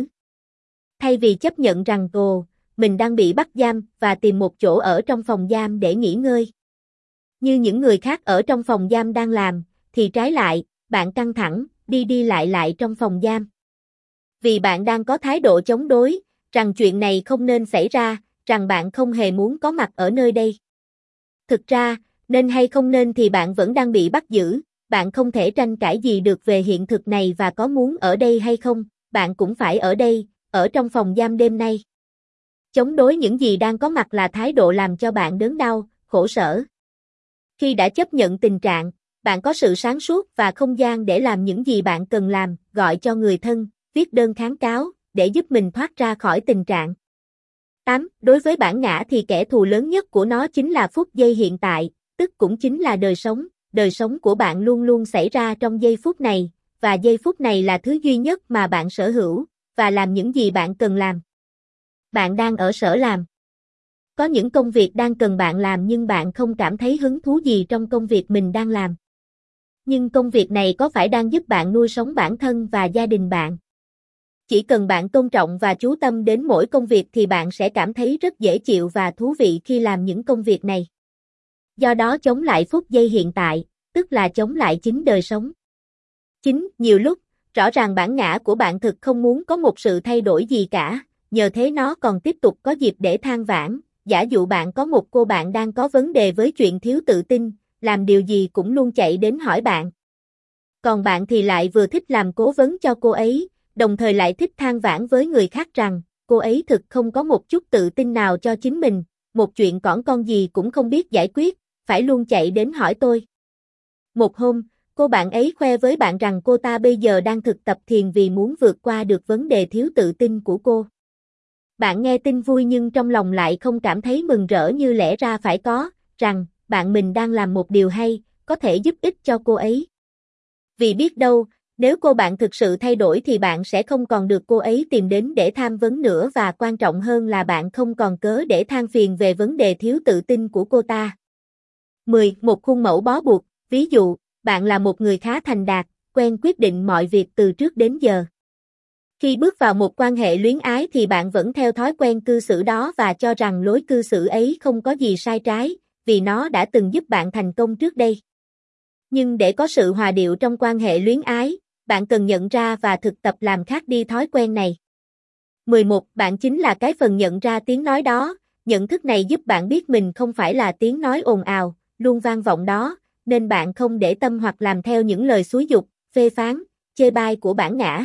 Thay vì chấp nhận rằng ồ, mình đang bị bắt giam và tìm một chỗ ở trong phòng giam để nghỉ ngơi, như những người khác ở trong phòng giam đang làm, thì trái lại, bạn căng thẳng, đi đi lại lại trong phòng giam. Vì bạn đang có thái độ chống đối, rằng chuyện này không nên xảy ra, rằng bạn không hề muốn có mặt ở nơi đây. Thực ra, nên hay không nên thì bạn vẫn đang bị bắt giữ, bạn không thể tranh cãi gì được về hiện thực này và có muốn ở đây hay không, bạn cũng phải ở đây, ở trong phòng giam đêm nay. Chống đối những gì đang có mặt là thái độ làm cho bạn đớn đau, khổ sở. Khi đã chấp nhận tình trạng, bạn có sự sáng suốt và không gian để làm những gì bạn cần làm, gọi cho người thân, viết đơn kháng cáo, để giúp mình thoát ra khỏi tình trạng. tám. Đối với bản ngã thì kẻ thù lớn nhất của nó chính là phút giây hiện tại, tức cũng chính là đời sống, đời sống của bạn luôn luôn xảy ra trong giây phút này, và giây phút này là thứ duy nhất mà bạn sở hữu, và làm những gì bạn cần làm. Bạn đang ở sở làm. Có những công việc đang cần bạn làm nhưng bạn không cảm thấy hứng thú gì trong công việc mình đang làm. Nhưng công việc này có phải đang giúp bạn nuôi sống bản thân và gia đình bạn? Chỉ cần bạn tôn trọng và chú tâm đến mỗi công việc thì bạn sẽ cảm thấy rất dễ chịu và thú vị khi làm những công việc này. Do đó chống lại phút giây hiện tại, tức là chống lại chính đời sống. chín. Nhiều lúc, rõ ràng bản ngã của bạn thực không muốn có một sự thay đổi gì cả, nhờ thế nó còn tiếp tục có dịp để than vãn. Giả dụ bạn có một cô bạn đang có vấn đề với chuyện thiếu tự tin, làm điều gì cũng luôn chạy đến hỏi bạn. Còn bạn thì lại vừa thích làm cố vấn cho cô ấy, đồng thời lại thích than vãn với người khác rằng, cô ấy thực không có một chút tự tin nào cho chính mình, một chuyện cỏn con gì cũng không biết giải quyết, phải luôn chạy đến hỏi tôi. Một hôm, cô bạn ấy khoe với bạn rằng cô ta bây giờ đang thực tập thiền vì muốn vượt qua được vấn đề thiếu tự tin của cô. Bạn nghe tin vui nhưng trong lòng lại không cảm thấy mừng rỡ như lẽ ra phải có, rằng bạn mình đang làm một điều hay, có thể giúp ích cho cô ấy. Vì biết đâu, Nếu cô bạn thực sự thay đổi thì bạn sẽ không còn được cô ấy tìm đến để tham vấn nữa, và quan trọng hơn là bạn không còn cớ để than phiền về vấn đề thiếu tự tin của cô ta. mười. Một khuôn mẫu bó buộc. Ví dụ, bạn là một người khá thành đạt, quen quyết định mọi việc từ trước đến giờ. Khi bước vào một quan hệ luyến ái thì bạn vẫn theo thói quen cư xử đó và cho rằng lối cư xử ấy không có gì sai trái, vì nó đã từng giúp bạn thành công trước đây. Nhưng để có sự hòa điệu trong quan hệ luyến ái, bạn cần nhận ra và thực tập làm khác đi thói quen này. mười một. Bạn chính là cái phần nhận ra tiếng nói đó. Nhận thức này giúp bạn biết mình không phải là tiếng nói ồn ào, luôn vang vọng đó, nên bạn không để tâm hoặc làm theo những lời xúi giục, phê phán, chê bai của bản ngã.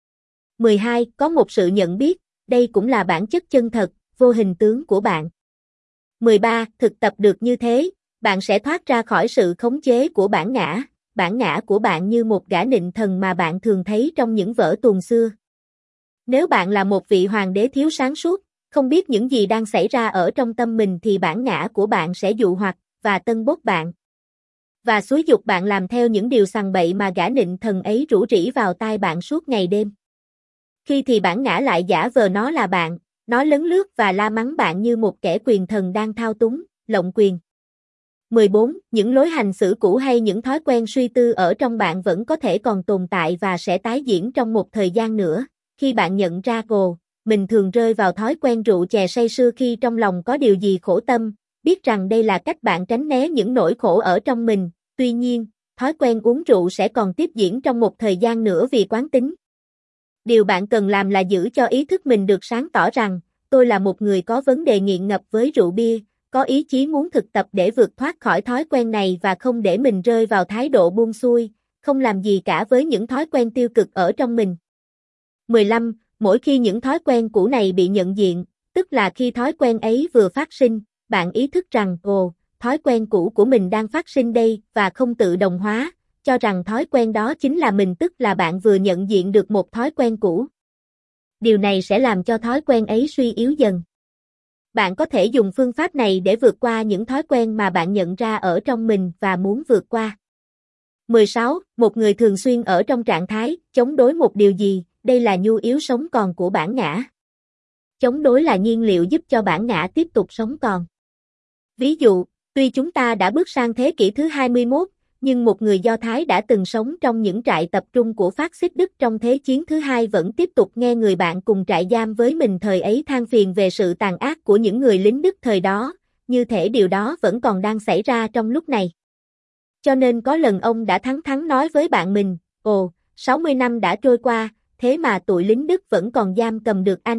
mười hai. Có một sự nhận biết, đây cũng là bản chất chân thật, vô hình tướng của bạn. mười ba. Thực tập được như thế, bạn sẽ thoát ra khỏi sự khống chế của bản ngã. Bản ngã của bạn như một gã nịnh thần mà bạn thường thấy trong những vở tuồng xưa. Nếu bạn là một vị hoàng đế thiếu sáng suốt, không biết những gì đang xảy ra ở trong tâm mình thì bản ngã của bạn sẽ dụ hoặc và tân bốc bạn. Và xúi giục bạn làm theo những điều sằng bậy mà gã nịnh thần ấy rủ rỉ vào tai bạn suốt ngày đêm. Khi thì bản ngã lại giả vờ nó là bạn, nó lấn lướt và la mắng bạn như một kẻ quyền thần đang thao túng, lộng quyền. mười bốn. Những lối hành xử cũ hay những thói quen suy tư ở trong bạn vẫn có thể còn tồn tại và sẽ tái diễn trong một thời gian nữa. Khi bạn nhận ra ồ, mình thường rơi vào thói quen rượu chè say sưa khi trong lòng có điều gì khổ tâm, biết rằng đây là cách bạn tránh né những nỗi khổ ở trong mình. Tuy nhiên, thói quen uống rượu sẽ còn tiếp diễn trong một thời gian nữa vì quán tính. Điều bạn cần làm là giữ cho ý thức mình được sáng tỏ rằng, tôi là một người có vấn đề nghiện ngập với rượu bia, có ý chí muốn thực tập để vượt thoát khỏi thói quen này và không để mình rơi vào thái độ buông xuôi, không làm gì cả với những thói quen tiêu cực ở trong mình. mười lăm. Mỗi khi những thói quen cũ này bị nhận diện, tức là khi thói quen ấy vừa phát sinh, bạn ý thức rằng, ồ, thói quen cũ của mình đang phát sinh đây và không tự động hóa, cho rằng thói quen đó chính là mình, tức là bạn vừa nhận diện được một thói quen cũ. Điều này sẽ làm cho thói quen ấy suy yếu dần. Bạn có thể dùng phương pháp này để vượt qua những thói quen mà bạn nhận ra ở trong mình và muốn vượt qua. mười sáu. Một người thường xuyên ở trong trạng thái chống đối một điều gì, đây là nhu yếu sống còn của bản ngã. Chống đối là nhiên liệu giúp cho bản ngã tiếp tục sống còn. Ví dụ, tuy chúng ta đã bước sang thế kỷ thứ hai mươi mốt, nhưng một người Do Thái đã từng sống trong những trại tập trung của phát xít Đức trong Thế chiến thứ hai vẫn tiếp tục nghe người bạn cùng trại giam với mình thời ấy than phiền về sự tàn ác của những người lính Đức thời đó, như thể điều đó vẫn còn đang xảy ra trong lúc này. Cho nên có lần ông đã thẳng thắn nói với bạn mình, ồ, sáu mươi năm đã trôi qua, thế mà tụi lính Đức vẫn còn giam cầm được anh.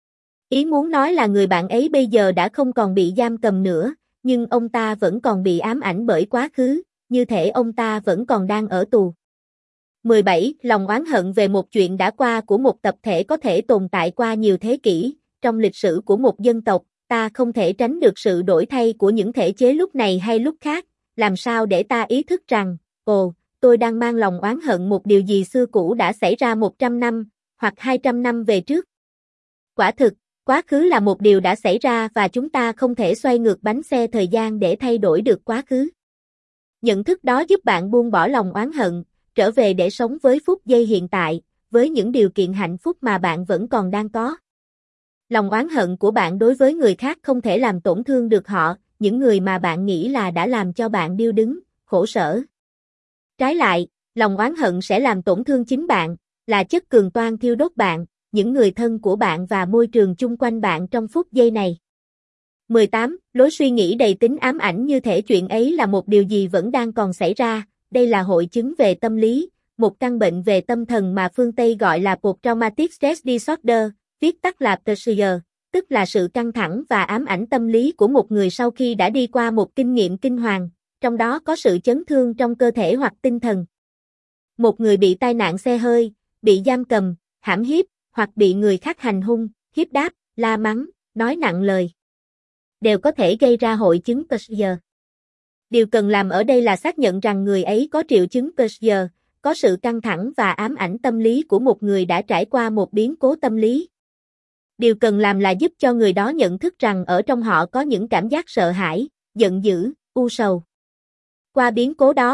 Ý muốn nói là người bạn ấy bây giờ đã không còn bị giam cầm nữa, nhưng ông ta vẫn còn bị ám ảnh bởi quá khứ, như thể ông ta vẫn còn đang ở tù. mười bảy. Lòng oán hận về một chuyện đã qua của một tập thể có thể tồn tại qua nhiều thế kỷ. Trong lịch sử của một dân tộc, ta không thể tránh được sự đổi thay của những thể chế lúc này hay lúc khác. Làm sao để ta ý thức rằng, ồ, tôi đang mang lòng oán hận một điều gì xưa cũ đã xảy ra một trăm năm, hoặc hai trăm năm về trước. Quả thực, quá khứ là một điều đã xảy ra và chúng ta không thể xoay ngược bánh xe thời gian để thay đổi được quá khứ. Nhận thức đó giúp bạn buông bỏ lòng oán hận, trở về để sống với phút giây hiện tại, với những điều kiện hạnh phúc mà bạn vẫn còn đang có. Lòng oán hận của bạn đối với người khác không thể làm tổn thương được họ, những người mà bạn nghĩ là đã làm cho bạn điêu đứng, khổ sở. Trái lại, lòng oán hận sẽ làm tổn thương chính bạn, là chất cường toan thiêu đốt bạn, những người thân của bạn và môi trường chung quanh bạn trong phút giây này. mười tám. Lối suy nghĩ đầy tính ám ảnh như thể chuyện ấy là một điều gì vẫn đang còn xảy ra, đây là hội chứng về tâm lý, một căn bệnh về tâm thần mà phương Tây gọi là Post-Traumatic Stress Disorder, viết tắt là pê tê ét đê, tức là sự căng thẳng và ám ảnh tâm lý của một người sau khi đã đi qua một kinh nghiệm kinh hoàng, trong đó có sự chấn thương trong cơ thể hoặc tinh thần. Một người bị tai nạn xe hơi, bị giam cầm, hãm hiếp, hoặc bị người khác hành hung, hiếp đáp, la mắng, nói nặng lời, đều có thể gây ra hội chứng pê tê ét đê. Điều cần làm ở đây là xác nhận rằng người ấy có triệu chứng pê tê ét đê, có sự căng thẳng và ám ảnh tâm lý của một người đã trải qua một biến cố tâm lý. Điều cần làm là giúp cho người đó nhận thức rằng ở trong họ có những cảm giác sợ hãi, giận dữ, u sầu. Qua biến cố đó,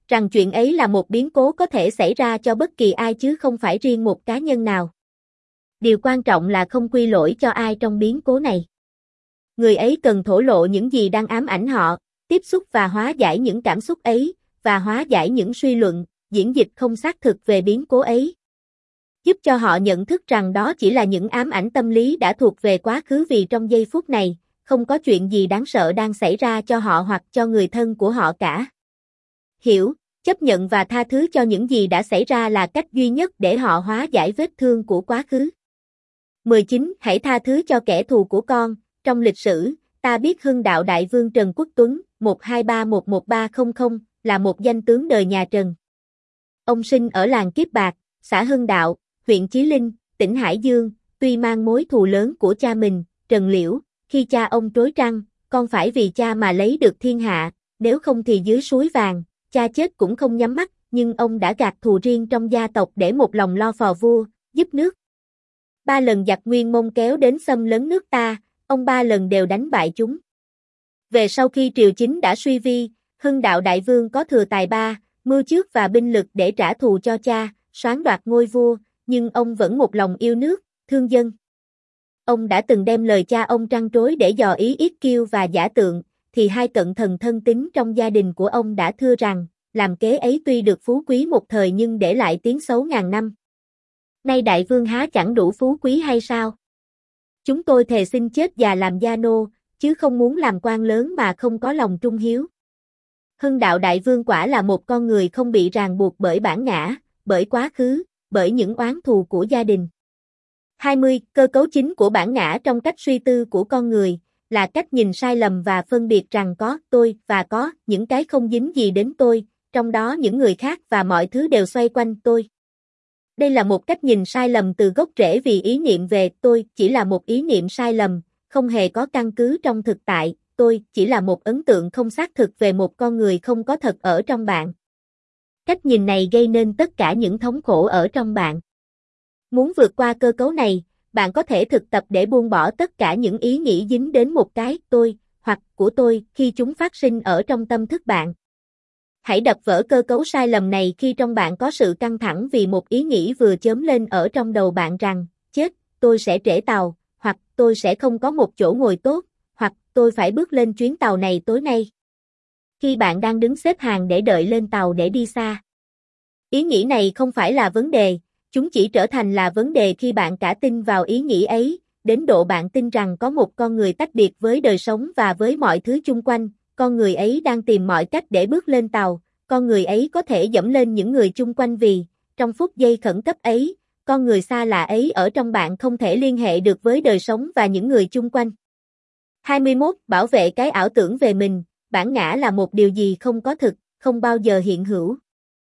rằng chuyện ấy là một biến cố có thể xảy ra cho bất kỳ ai chứ không phải riêng một cá nhân nào. Điều quan trọng là không quy lỗi cho ai trong biến cố này. Người ấy cần thổ lộ những gì đang ám ảnh họ, tiếp xúc và hóa giải những cảm xúc ấy, và hóa giải những suy luận, diễn dịch không xác thực về biến cố ấy. Giúp cho họ nhận thức rằng đó chỉ là những ám ảnh tâm lý đã thuộc về quá khứ vì trong giây phút này, không có chuyện gì đáng sợ đang xảy ra cho họ hoặc cho người thân của họ cả. Hiểu, chấp nhận và tha thứ cho những gì đã xảy ra là cách duy nhất để họ hóa giải vết thương của quá khứ. mười chín. Hãy tha thứ cho kẻ thù của con. Trong lịch sử, ta biết Hưng Đạo Đại Vương Trần Quốc Tuấn, một hai ba một một ba không không, là một danh tướng đời nhà Trần. Ông sinh ở làng Kiếp Bạc, xã Hưng Đạo, huyện Chí Linh, tỉnh Hải Dương, tuy mang mối thù lớn của cha mình, Trần Liễu, khi cha ông trối trăng, con phải vì cha mà lấy được thiên hạ, nếu không thì dưới suối vàng, cha chết cũng không nhắm mắt, nhưng ông đã gạt thù riêng trong gia tộc để một lòng lo phò vua, giúp nước. Ba lần giặc Nguyên Mông kéo đến xâm lấn nước ta, ông ba lần đều đánh bại chúng. Về sau khi triều chính đã suy vi, Hưng Đạo Đại Vương có thừa tài ba, mưu trước và binh lực để trả thù cho cha, soán đoạt ngôi vua, nhưng ông vẫn một lòng yêu nước, thương dân. Ông đã từng đem lời cha ông trăn trối để dò ý Yết Kiêu và Giả Tượng, thì hai cận thần thân tín trong gia đình của ông đã thưa rằng, làm kế ấy tuy được phú quý một thời nhưng để lại tiếng xấu ngàn năm. Nay đại vương há chẳng đủ phú quý hay sao? Chúng tôi thề xin chết già làm gia nô, chứ không muốn làm quan lớn mà không có lòng trung hiếu. Hưng Đạo Đại Vương quả là một con người không bị ràng buộc bởi bản ngã, bởi quá khứ, bởi những oán thù của gia đình. hai mươi. Cơ cấu chính của bản ngã trong cách suy tư của con người, là cách nhìn sai lầm và phân biệt rằng có tôi và có những cái không dính gì đến tôi, trong đó những người khác và mọi thứ đều xoay quanh tôi. Đây là một cách nhìn sai lầm từ gốc rễ vì ý niệm về tôi chỉ là một ý niệm sai lầm, không hề có căn cứ trong thực tại, tôi chỉ là một ấn tượng không xác thực về một con người không có thật ở trong bạn. Cách nhìn này gây nên tất cả những thống khổ ở trong bạn. Muốn vượt qua cơ cấu này, bạn có thể thực tập để buông bỏ tất cả những ý nghĩ dính đến một cái tôi, hoặc của tôi khi chúng phát sinh ở trong tâm thức bạn. Hãy đập vỡ cơ cấu sai lầm này khi trong bạn có sự căng thẳng vì một ý nghĩ vừa chớm lên ở trong đầu bạn rằng, chết, tôi sẽ trễ tàu, hoặc tôi sẽ không có một chỗ ngồi tốt, hoặc tôi phải bước lên chuyến tàu này tối nay. Khi bạn đang đứng xếp hàng để đợi lên tàu để đi xa. Ý nghĩ này không phải là vấn đề, chúng chỉ trở thành là vấn đề khi bạn cả tin vào ý nghĩ ấy, đến độ bạn tin rằng có một con người tách biệt với đời sống và với mọi thứ chung quanh, con người ấy đang tìm mọi cách để bước lên tàu, con người ấy có thể dẫm lên những người chung quanh vì, trong phút giây khẩn cấp ấy, con người xa lạ ấy ở trong bạn không thể liên hệ được với đời sống và những người chung quanh. hai mươi mốt. Bảo vệ cái ảo tưởng về mình, bản ngã là một điều gì không có thực, không bao giờ hiện hữu.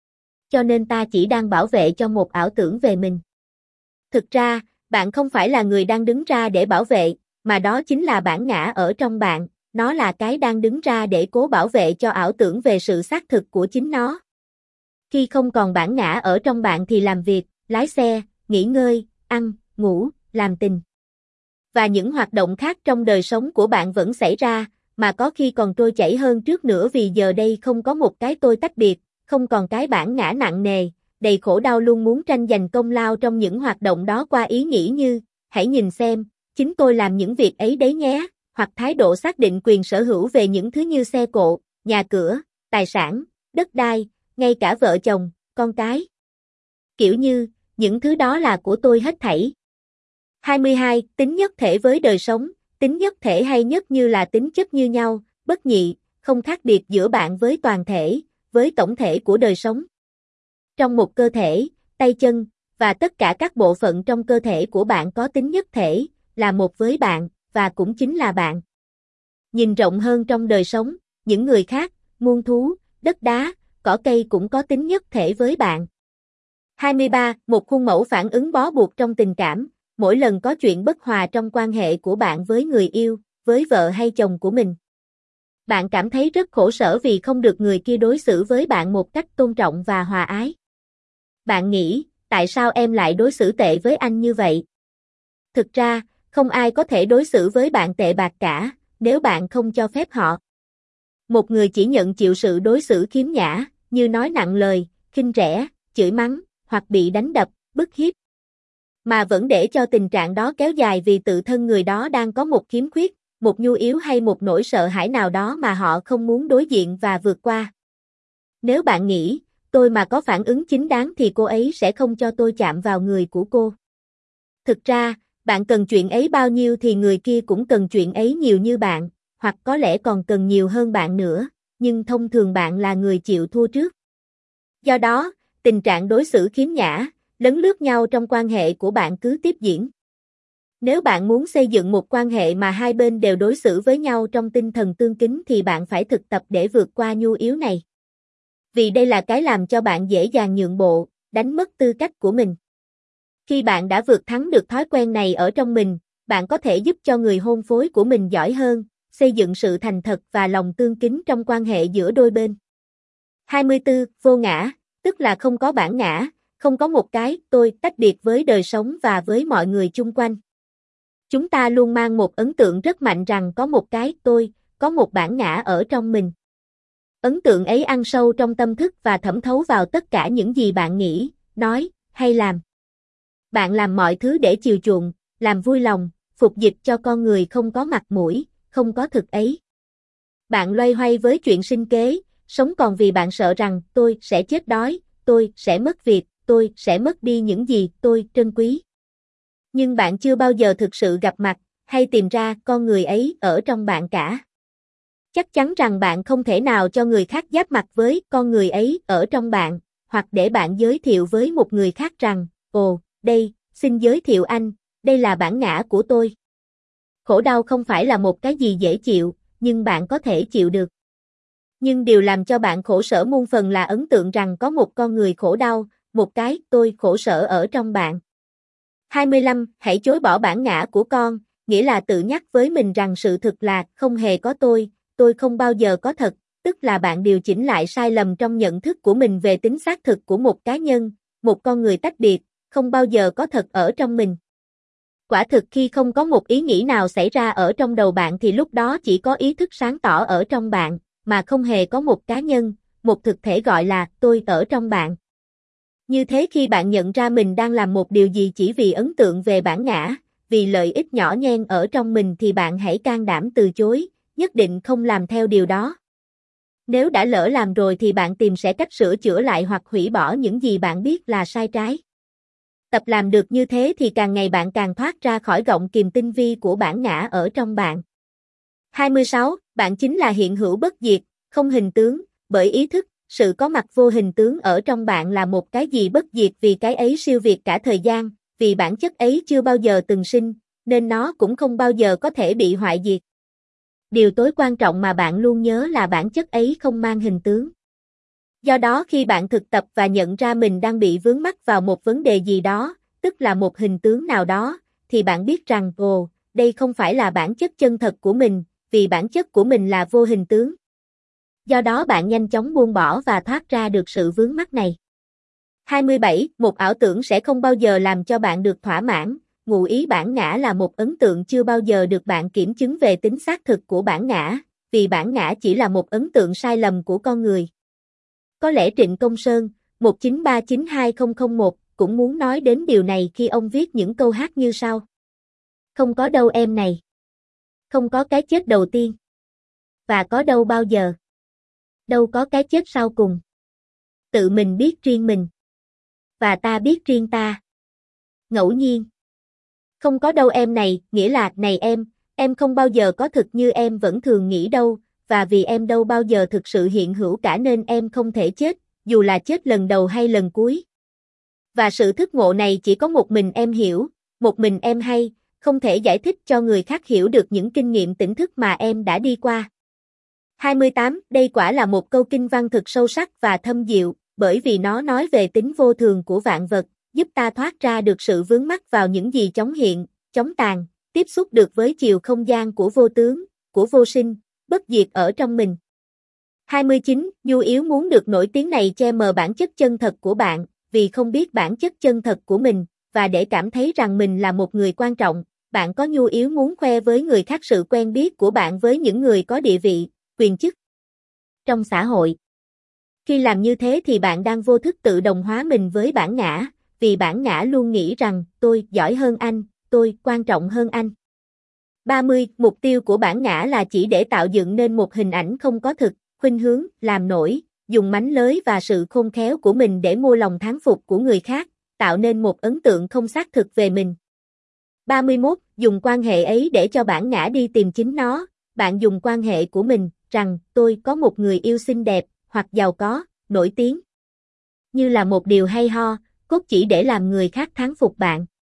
Cho nên ta chỉ đang bảo vệ cho một ảo tưởng về mình. Thực ra, bạn không phải là người đang đứng ra để bảo vệ, mà đó chính là bản ngã ở trong bạn, nó là cái đang đứng ra để cố bảo vệ cho ảo tưởng về sự xác thực của chính nó. Khi không còn bản ngã ở trong bạn thì làm việc, lái xe, nghỉ ngơi, ăn, ngủ, làm tình. Và những hoạt động khác trong đời sống của bạn vẫn xảy ra, mà có khi còn trôi chảy hơn trước nữa vì giờ đây không có một cái tôi tách biệt, không còn cái bản ngã nặng nề, đầy khổ đau luôn muốn tranh giành công lao trong những hoạt động đó qua ý nghĩ như, hãy nhìn xem, chính tôi làm những việc ấy đấy nhé, hoặc thái độ xác định quyền sở hữu về những thứ như xe cộ, nhà cửa, tài sản, đất đai, ngay cả vợ chồng, con cái. Kiểu như, những thứ đó là của tôi hết thảy. hai mươi hai. Tính nhất thể với đời sống, tính nhất thể hay nhất như là tính chất như nhau, bất nhị, không khác biệt giữa bạn với toàn thể, với tổng thể của đời sống. Trong một cơ thể, tay chân, và tất cả các bộ phận trong cơ thể của bạn có tính nhất thể, là một với bạn, và cũng chính là bạn. Nhìn rộng hơn trong đời sống, những người khác, muôn thú, đất đá, cỏ cây cũng có tính nhất thể với bạn. hai mươi ba. Một khuôn mẫu phản ứng bó buộc trong tình cảm, mỗi lần có chuyện bất hòa trong quan hệ của bạn với người yêu, với vợ hay chồng của mình. Bạn cảm thấy rất khổ sở vì không được người kia đối xử với bạn một cách tôn trọng và hòa ái. Bạn nghĩ, tại sao em lại đối xử tệ với anh như vậy? Thực ra, không ai có thể đối xử với bạn tệ bạc cả, nếu bạn không cho phép họ. Một người chỉ nhận chịu sự đối xử khiếm nhã, như nói nặng lời, khinh rẻ, chửi mắng, hoặc bị đánh đập, bức hiếp. Mà vẫn để cho tình trạng đó kéo dài vì tự thân người đó đang có một khiếm khuyết, một nhu yếu hay một nỗi sợ hãi nào đó mà họ không muốn đối diện và vượt qua. Nếu bạn nghĩ, tôi mà có phản ứng chính đáng thì cô ấy sẽ không cho tôi chạm vào người của cô. Thực ra, bạn cần chuyện ấy bao nhiêu thì người kia cũng cần chuyện ấy nhiều như bạn, hoặc có lẽ còn cần nhiều hơn bạn nữa, nhưng thông thường bạn là người chịu thua trước. Do đó, tình trạng đối xử khiếm nhã, lấn lướt nhau trong quan hệ của bạn cứ tiếp diễn. Nếu bạn muốn xây dựng một quan hệ mà hai bên đều đối xử với nhau trong tinh thần tương kính thì bạn phải thực tập để vượt qua nhu yếu này. Vì đây là cái làm cho bạn dễ dàng nhượng bộ, đánh mất tư cách của mình. Khi bạn đã vượt thắng được thói quen này ở trong mình, bạn có thể giúp cho người hôn phối của mình giỏi hơn, xây dựng sự thành thật và lòng tương kính trong quan hệ giữa đôi bên. hai mươi tư. Vô ngã, tức là không có bản ngã, không có một cái tôi tách biệt với đời sống và với mọi người chung quanh. Chúng ta luôn mang một ấn tượng rất mạnh rằng có một cái tôi, có một bản ngã ở trong mình. Ấn tượng ấy ăn sâu trong tâm thức và thẩm thấu vào tất cả những gì bạn nghĩ, nói, hay làm. Bạn làm mọi thứ để chiều chuộng, làm vui lòng, phục dịch cho con người không có mặt mũi, không có thực ấy. Bạn loay hoay với chuyện sinh kế, sống còn vì bạn sợ rằng tôi sẽ chết đói, tôi sẽ mất việc, tôi sẽ mất đi những gì tôi trân quý. Nhưng bạn chưa bao giờ thực sự gặp mặt, hay tìm ra con người ấy ở trong bạn cả. Chắc chắn rằng bạn không thể nào cho người khác giáp mặt với con người ấy ở trong bạn, hoặc để bạn giới thiệu với một người khác rằng, ồ, đây, xin giới thiệu anh, đây là bản ngã của tôi. Khổ đau không phải là một cái gì dễ chịu, nhưng bạn có thể chịu được. Nhưng điều làm cho bạn khổ sở muôn phần là ấn tượng rằng có một con người khổ đau, một cái tôi khổ sở ở trong bạn. hai mươi lăm. Hãy chối bỏ bản ngã của con, nghĩa là tự nhắc với mình rằng sự thực là không hề có tôi, tôi không bao giờ có thật, tức là bạn điều chỉnh lại sai lầm trong nhận thức của mình về tính xác thực của một cá nhân, một con người tách biệt, không bao giờ có thật ở trong mình. Quả thực khi không có một ý nghĩ nào xảy ra ở trong đầu bạn thì lúc đó chỉ có ý thức sáng tỏ ở trong bạn, mà không hề có một cá nhân, một thực thể gọi là tôi ở trong bạn. Như thế khi bạn nhận ra mình đang làm một điều gì chỉ vì ấn tượng về bản ngã, vì lợi ích nhỏ nhen ở trong mình thì bạn hãy can đảm từ chối, nhất định không làm theo điều đó. Nếu đã lỡ làm rồi thì bạn tìm sẽ cách sửa chữa lại hoặc hủy bỏ những gì bạn biết là sai trái. Tập làm được như thế thì càng ngày bạn càng thoát ra khỏi gọng kìm tinh vi của bản ngã ở trong bạn. hai mươi sáu. Bạn chính là hiện hữu bất diệt, không hình tướng, bởi ý thức, sự có mặt vô hình tướng ở trong bạn là một cái gì bất diệt vì cái ấy siêu việt cả thời gian, vì bản chất ấy chưa bao giờ từng sinh, nên nó cũng không bao giờ có thể bị hoại diệt. Điều tối quan trọng mà bạn luôn nhớ là bản chất ấy không mang hình tướng. Do đó khi bạn thực tập và nhận ra mình đang bị vướng mắc vào một vấn đề gì đó, tức là một hình tướng nào đó, thì bạn biết rằng, ồ, đây không phải là bản chất chân thật của mình, vì bản chất của mình là vô hình tướng. Do đó bạn nhanh chóng buông bỏ và thoát ra được sự vướng mắc này. hai mươi bảy. Một ảo tưởng sẽ không bao giờ làm cho bạn được thỏa mãn, ngụ ý bản ngã là một ấn tượng chưa bao giờ được bạn kiểm chứng về tính xác thực của bản ngã, vì bản ngã chỉ là một ấn tượng sai lầm của con người. Có lẽ Trịnh Công Sơn, một chín ba chín hai không không một, cũng muốn nói đến điều này khi ông viết những câu hát như sau. Không có đâu em này. Không có cái chết đầu tiên. Và có đâu bao giờ. Đâu có cái chết sau cùng. Tự mình biết riêng mình. Và ta biết riêng ta. Ngẫu nhiên. Không có đâu em này, nghĩa là, này em, em không bao giờ có thực như em vẫn thường nghĩ đâu, và vì em đâu bao giờ thực sự hiện hữu cả nên em không thể chết, dù là chết lần đầu hay lần cuối. Và sự thức ngộ này chỉ có một mình em hiểu, một mình em hay, không thể giải thích cho người khác hiểu được những kinh nghiệm tỉnh thức mà em đã đi qua. hai mươi tám. Đây quả là một câu kinh văn thực sâu sắc và thâm diệu, bởi vì nó nói về tính vô thường của vạn vật, giúp ta thoát ra được sự vướng mắc vào những gì chóng hiện, chóng tàn, tiếp xúc được với chiều không gian của vô tướng, của vô sinh, bất diệt ở trong mình. hai mươi chín. Nhu yếu muốn được nổi tiếng này che mờ bản chất chân thật của bạn, vì không biết bản chất chân thật của mình, và để cảm thấy rằng mình là một người quan trọng, bạn có nhu yếu muốn khoe với người khác sự quen biết của bạn với những người có địa vị, quyền chức trong xã hội. Khi làm như thế thì bạn đang vô thức tự đồng hóa mình với bản ngã, vì bản ngã luôn nghĩ rằng, tôi giỏi hơn anh, tôi quan trọng hơn anh. ba mươi. Mục tiêu của bản ngã là chỉ để tạo dựng nên một hình ảnh không có thực, khuynh hướng, làm nổi, dùng mánh lới và sự khôn khéo của mình để mua lòng thán phục của người khác, tạo nên một ấn tượng không xác thực về mình. ba mươi mốt. Dùng quan hệ ấy để cho bản ngã đi tìm chính nó, bạn dùng quan hệ của mình, rằng, tôi có một người yêu xinh đẹp, hoặc giàu có, nổi tiếng. Như là một điều hay ho, cốt chỉ để làm người khác thán phục bạn.